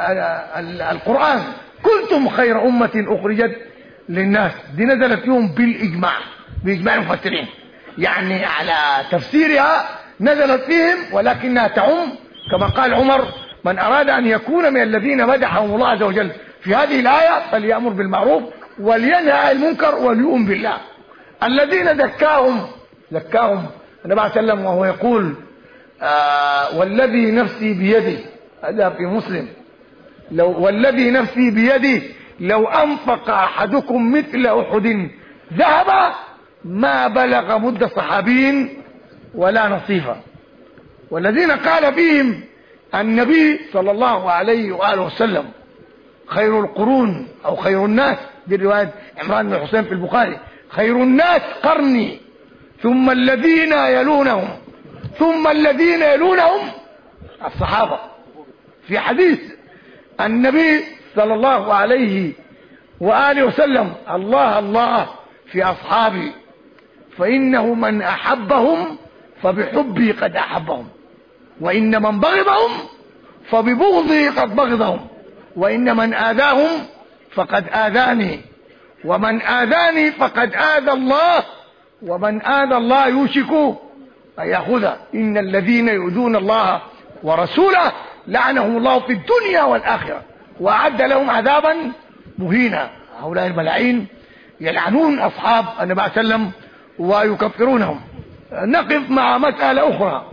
القرآن، كنتم خير أمة أخرجت للناس، دي نزلت فيهم بالإجماع بإجماع المفسرين، يعني على تفسيرها نزلت فيهم ولكنها تعم كما قال عمر من أراد أن يكون من الذين مدحهم الله عز وجل في هذه الآية فليأمر بالمعروف ولينهى عن المنكر وليؤمن بالله. الذين زكاهم زكاهم النبي عليه وسلم وهو يقول آه والذي نفسي بيده، هذا في مسلم، لو والذي نفسي بيده لو انفق احدكم مثل احد ذهب ما بلغ مد صحابي ولا نصيفا. والذين قال فيهم النبي صلى الله عليه واله وسلم خير القرون او خير الناس، بروايه عمران بن حسين في البخاري، خير الناس قرني ثم الذين يلونهم ثم الذين يلونهم الصحابه. في حديث النبي صلى الله عليه واله وسلم الله الله في اصحابي فانه من احبهم فبحبي قد احبهم، وان من بغضهم فببغضي قد بغضهم، وان من اذاهم فقد اذاني، ومن اذاني فقد اذى الله، ومن آذى الله يوشك أن يأخذه، إن الذين يؤذون الله ورسوله لعنهم الله في الدنيا والآخرة وأعد لهم عذابا مهينا. هؤلاء الملاعين يلعنون أصحاب النبي صلى الله عليه وسلم ويكفرونهم. نقف مع مسألة أخرى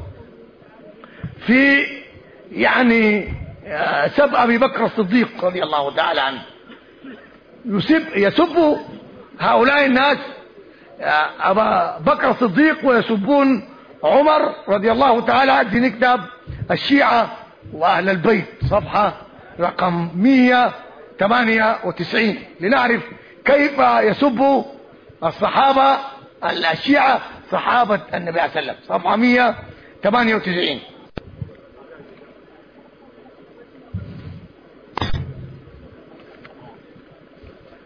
في يعني سب أبي بكر الصديق رضي الله تعالى عنه. يسب يسب هؤلاء الناس أبا بكر الصديق ويسبون عمر رضي الله تعالى عنه في كتاب الشيعة وأهل البيت صفحة رقم مئة وثمانية وتسعين، لنعرف كيف يسب الصحابة الشيعة صحابة النبي صلى الله عليه وسلم، صفحة مئة وثمانية وتسعين.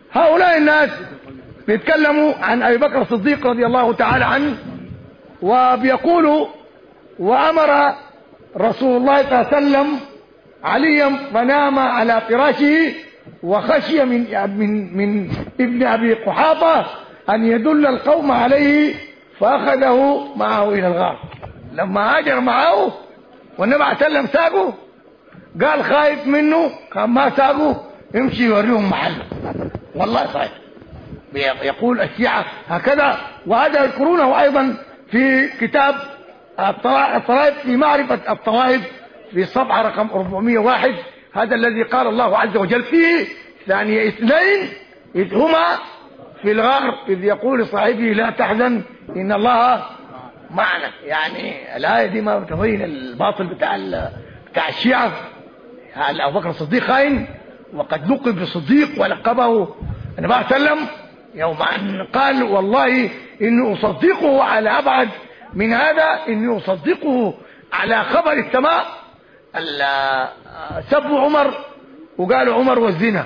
هؤلاء الناس بيتكلموا عن أبي بكر الصديق رضي الله تعالى عنه، وبيقولوا وأمر رسول الله صلى الله عليه وسلم عليا فنام على فراشه وخشي من من من ابن أبي قحافة أن يدل القوم عليه فأخذه معه إلى الغار. لما هاجر معه والنبي عليه السلام ساقه، قال خايف منه، كان ما ساقه يمشي يوريهم محله. والله صحيح يقول الشيعة هكذا، وهذا يذكرونه أيضا في كتاب الطوائف في معرفة الطوائف في صفحة رقم أربعمائة وواحد. هذا الذي قال الله عز وجل فيه ثاني اثنين إذ هما في الغار إذ يقول لصاحبه لا تحزن إن الله معنا. يعني الآية دي ما تبين الباطل بتاع بتاع الشيعة. أبو بكر الصديق خاين، وقد لقب بالصديق ولقبه النبي صلى الله عليه وسلم يوم أن قال والله إني أصدقه على أبعد من هذا، إني أصدقه على خبر السماء. سبوا عمر وقالوا عمر والزنا،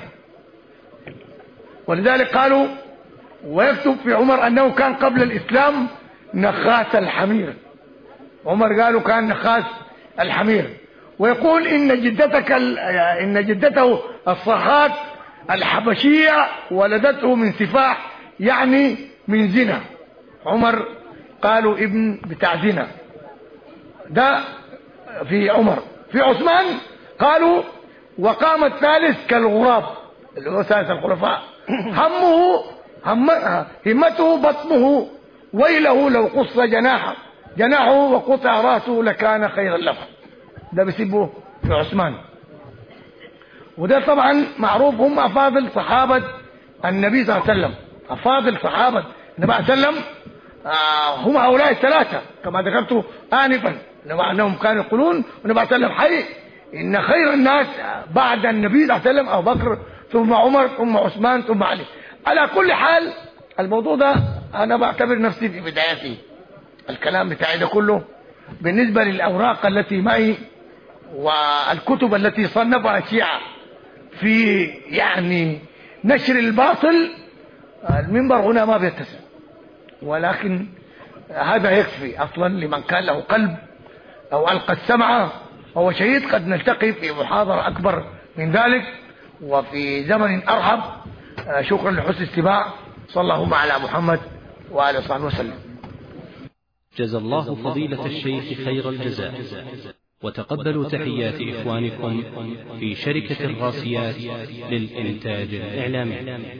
ولذلك قالوا ويكتب في عمر أنه كان قبل الإسلام نخاس الحمير. عمر قالوا كان نخاس الحمير. ويقول إن جدتك إن جدته الصحات الحبشية ولدته من سفاح، يعني من زنا. عمر قالوا ابن بتاع زنا. ده في عمر. في عثمان قالوا وقام الثالث كالغراب، اللي هو ثالث الخلفاء، همه هم همته بطنه ويله لو قص جناحه جناحه وقطع راسه لكان خيرا له. ده بيسيبه في عثمان. وده طبعا معروف، هم افاضل صحابه النبي صلى الله عليه وسلم، افاضل صحابه النبي صلى الله عليه وسلم آه هم هؤلاء الثلاثه كما ذكرت انفا، انهم كانوا يقولون والنبي صلى الله عليه وسلم حي ان خير الناس بعد النبي صلى الله عليه وسلم ابو بكر ثم عمر ثم عثمان ثم علي. على كل حال الموضوع ده انا بعتبر نفسي في بدايته، الكلام بتاعي ده كله بالنسبه للاوراق التي معي والكتب التي صنفها الشيعة في يعني نشر الباطل. المنبر هنا ما بيتسع، ولكن هذا يكفي اصلا لمن كان له قلب او القى السمع هو شهيد. قد نلتقي في محاضرة اكبر من ذلك وفي زمن ارحب. شكرا لحسن الاستماع. صلى اللهم على محمد وآله وصحبه وسلم. جزا الله فضيلة الشيخ خير الجزاء، وتقبلوا تحيات إخوانكم في شركة الراسيات للإنتاج الإعلامي،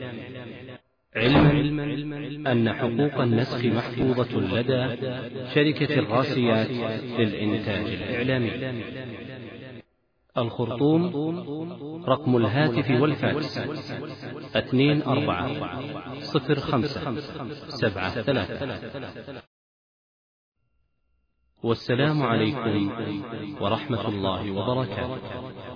علما أن حقوق النسخ محفوظة لدى شركة الراسيات للإنتاج الإعلامي. الخرطوم رقم الهاتف والفاكس اثنين أربعة صفر خمسة سبعة ثلاثة. والسلام عليكم ورحمة الله وبركاته.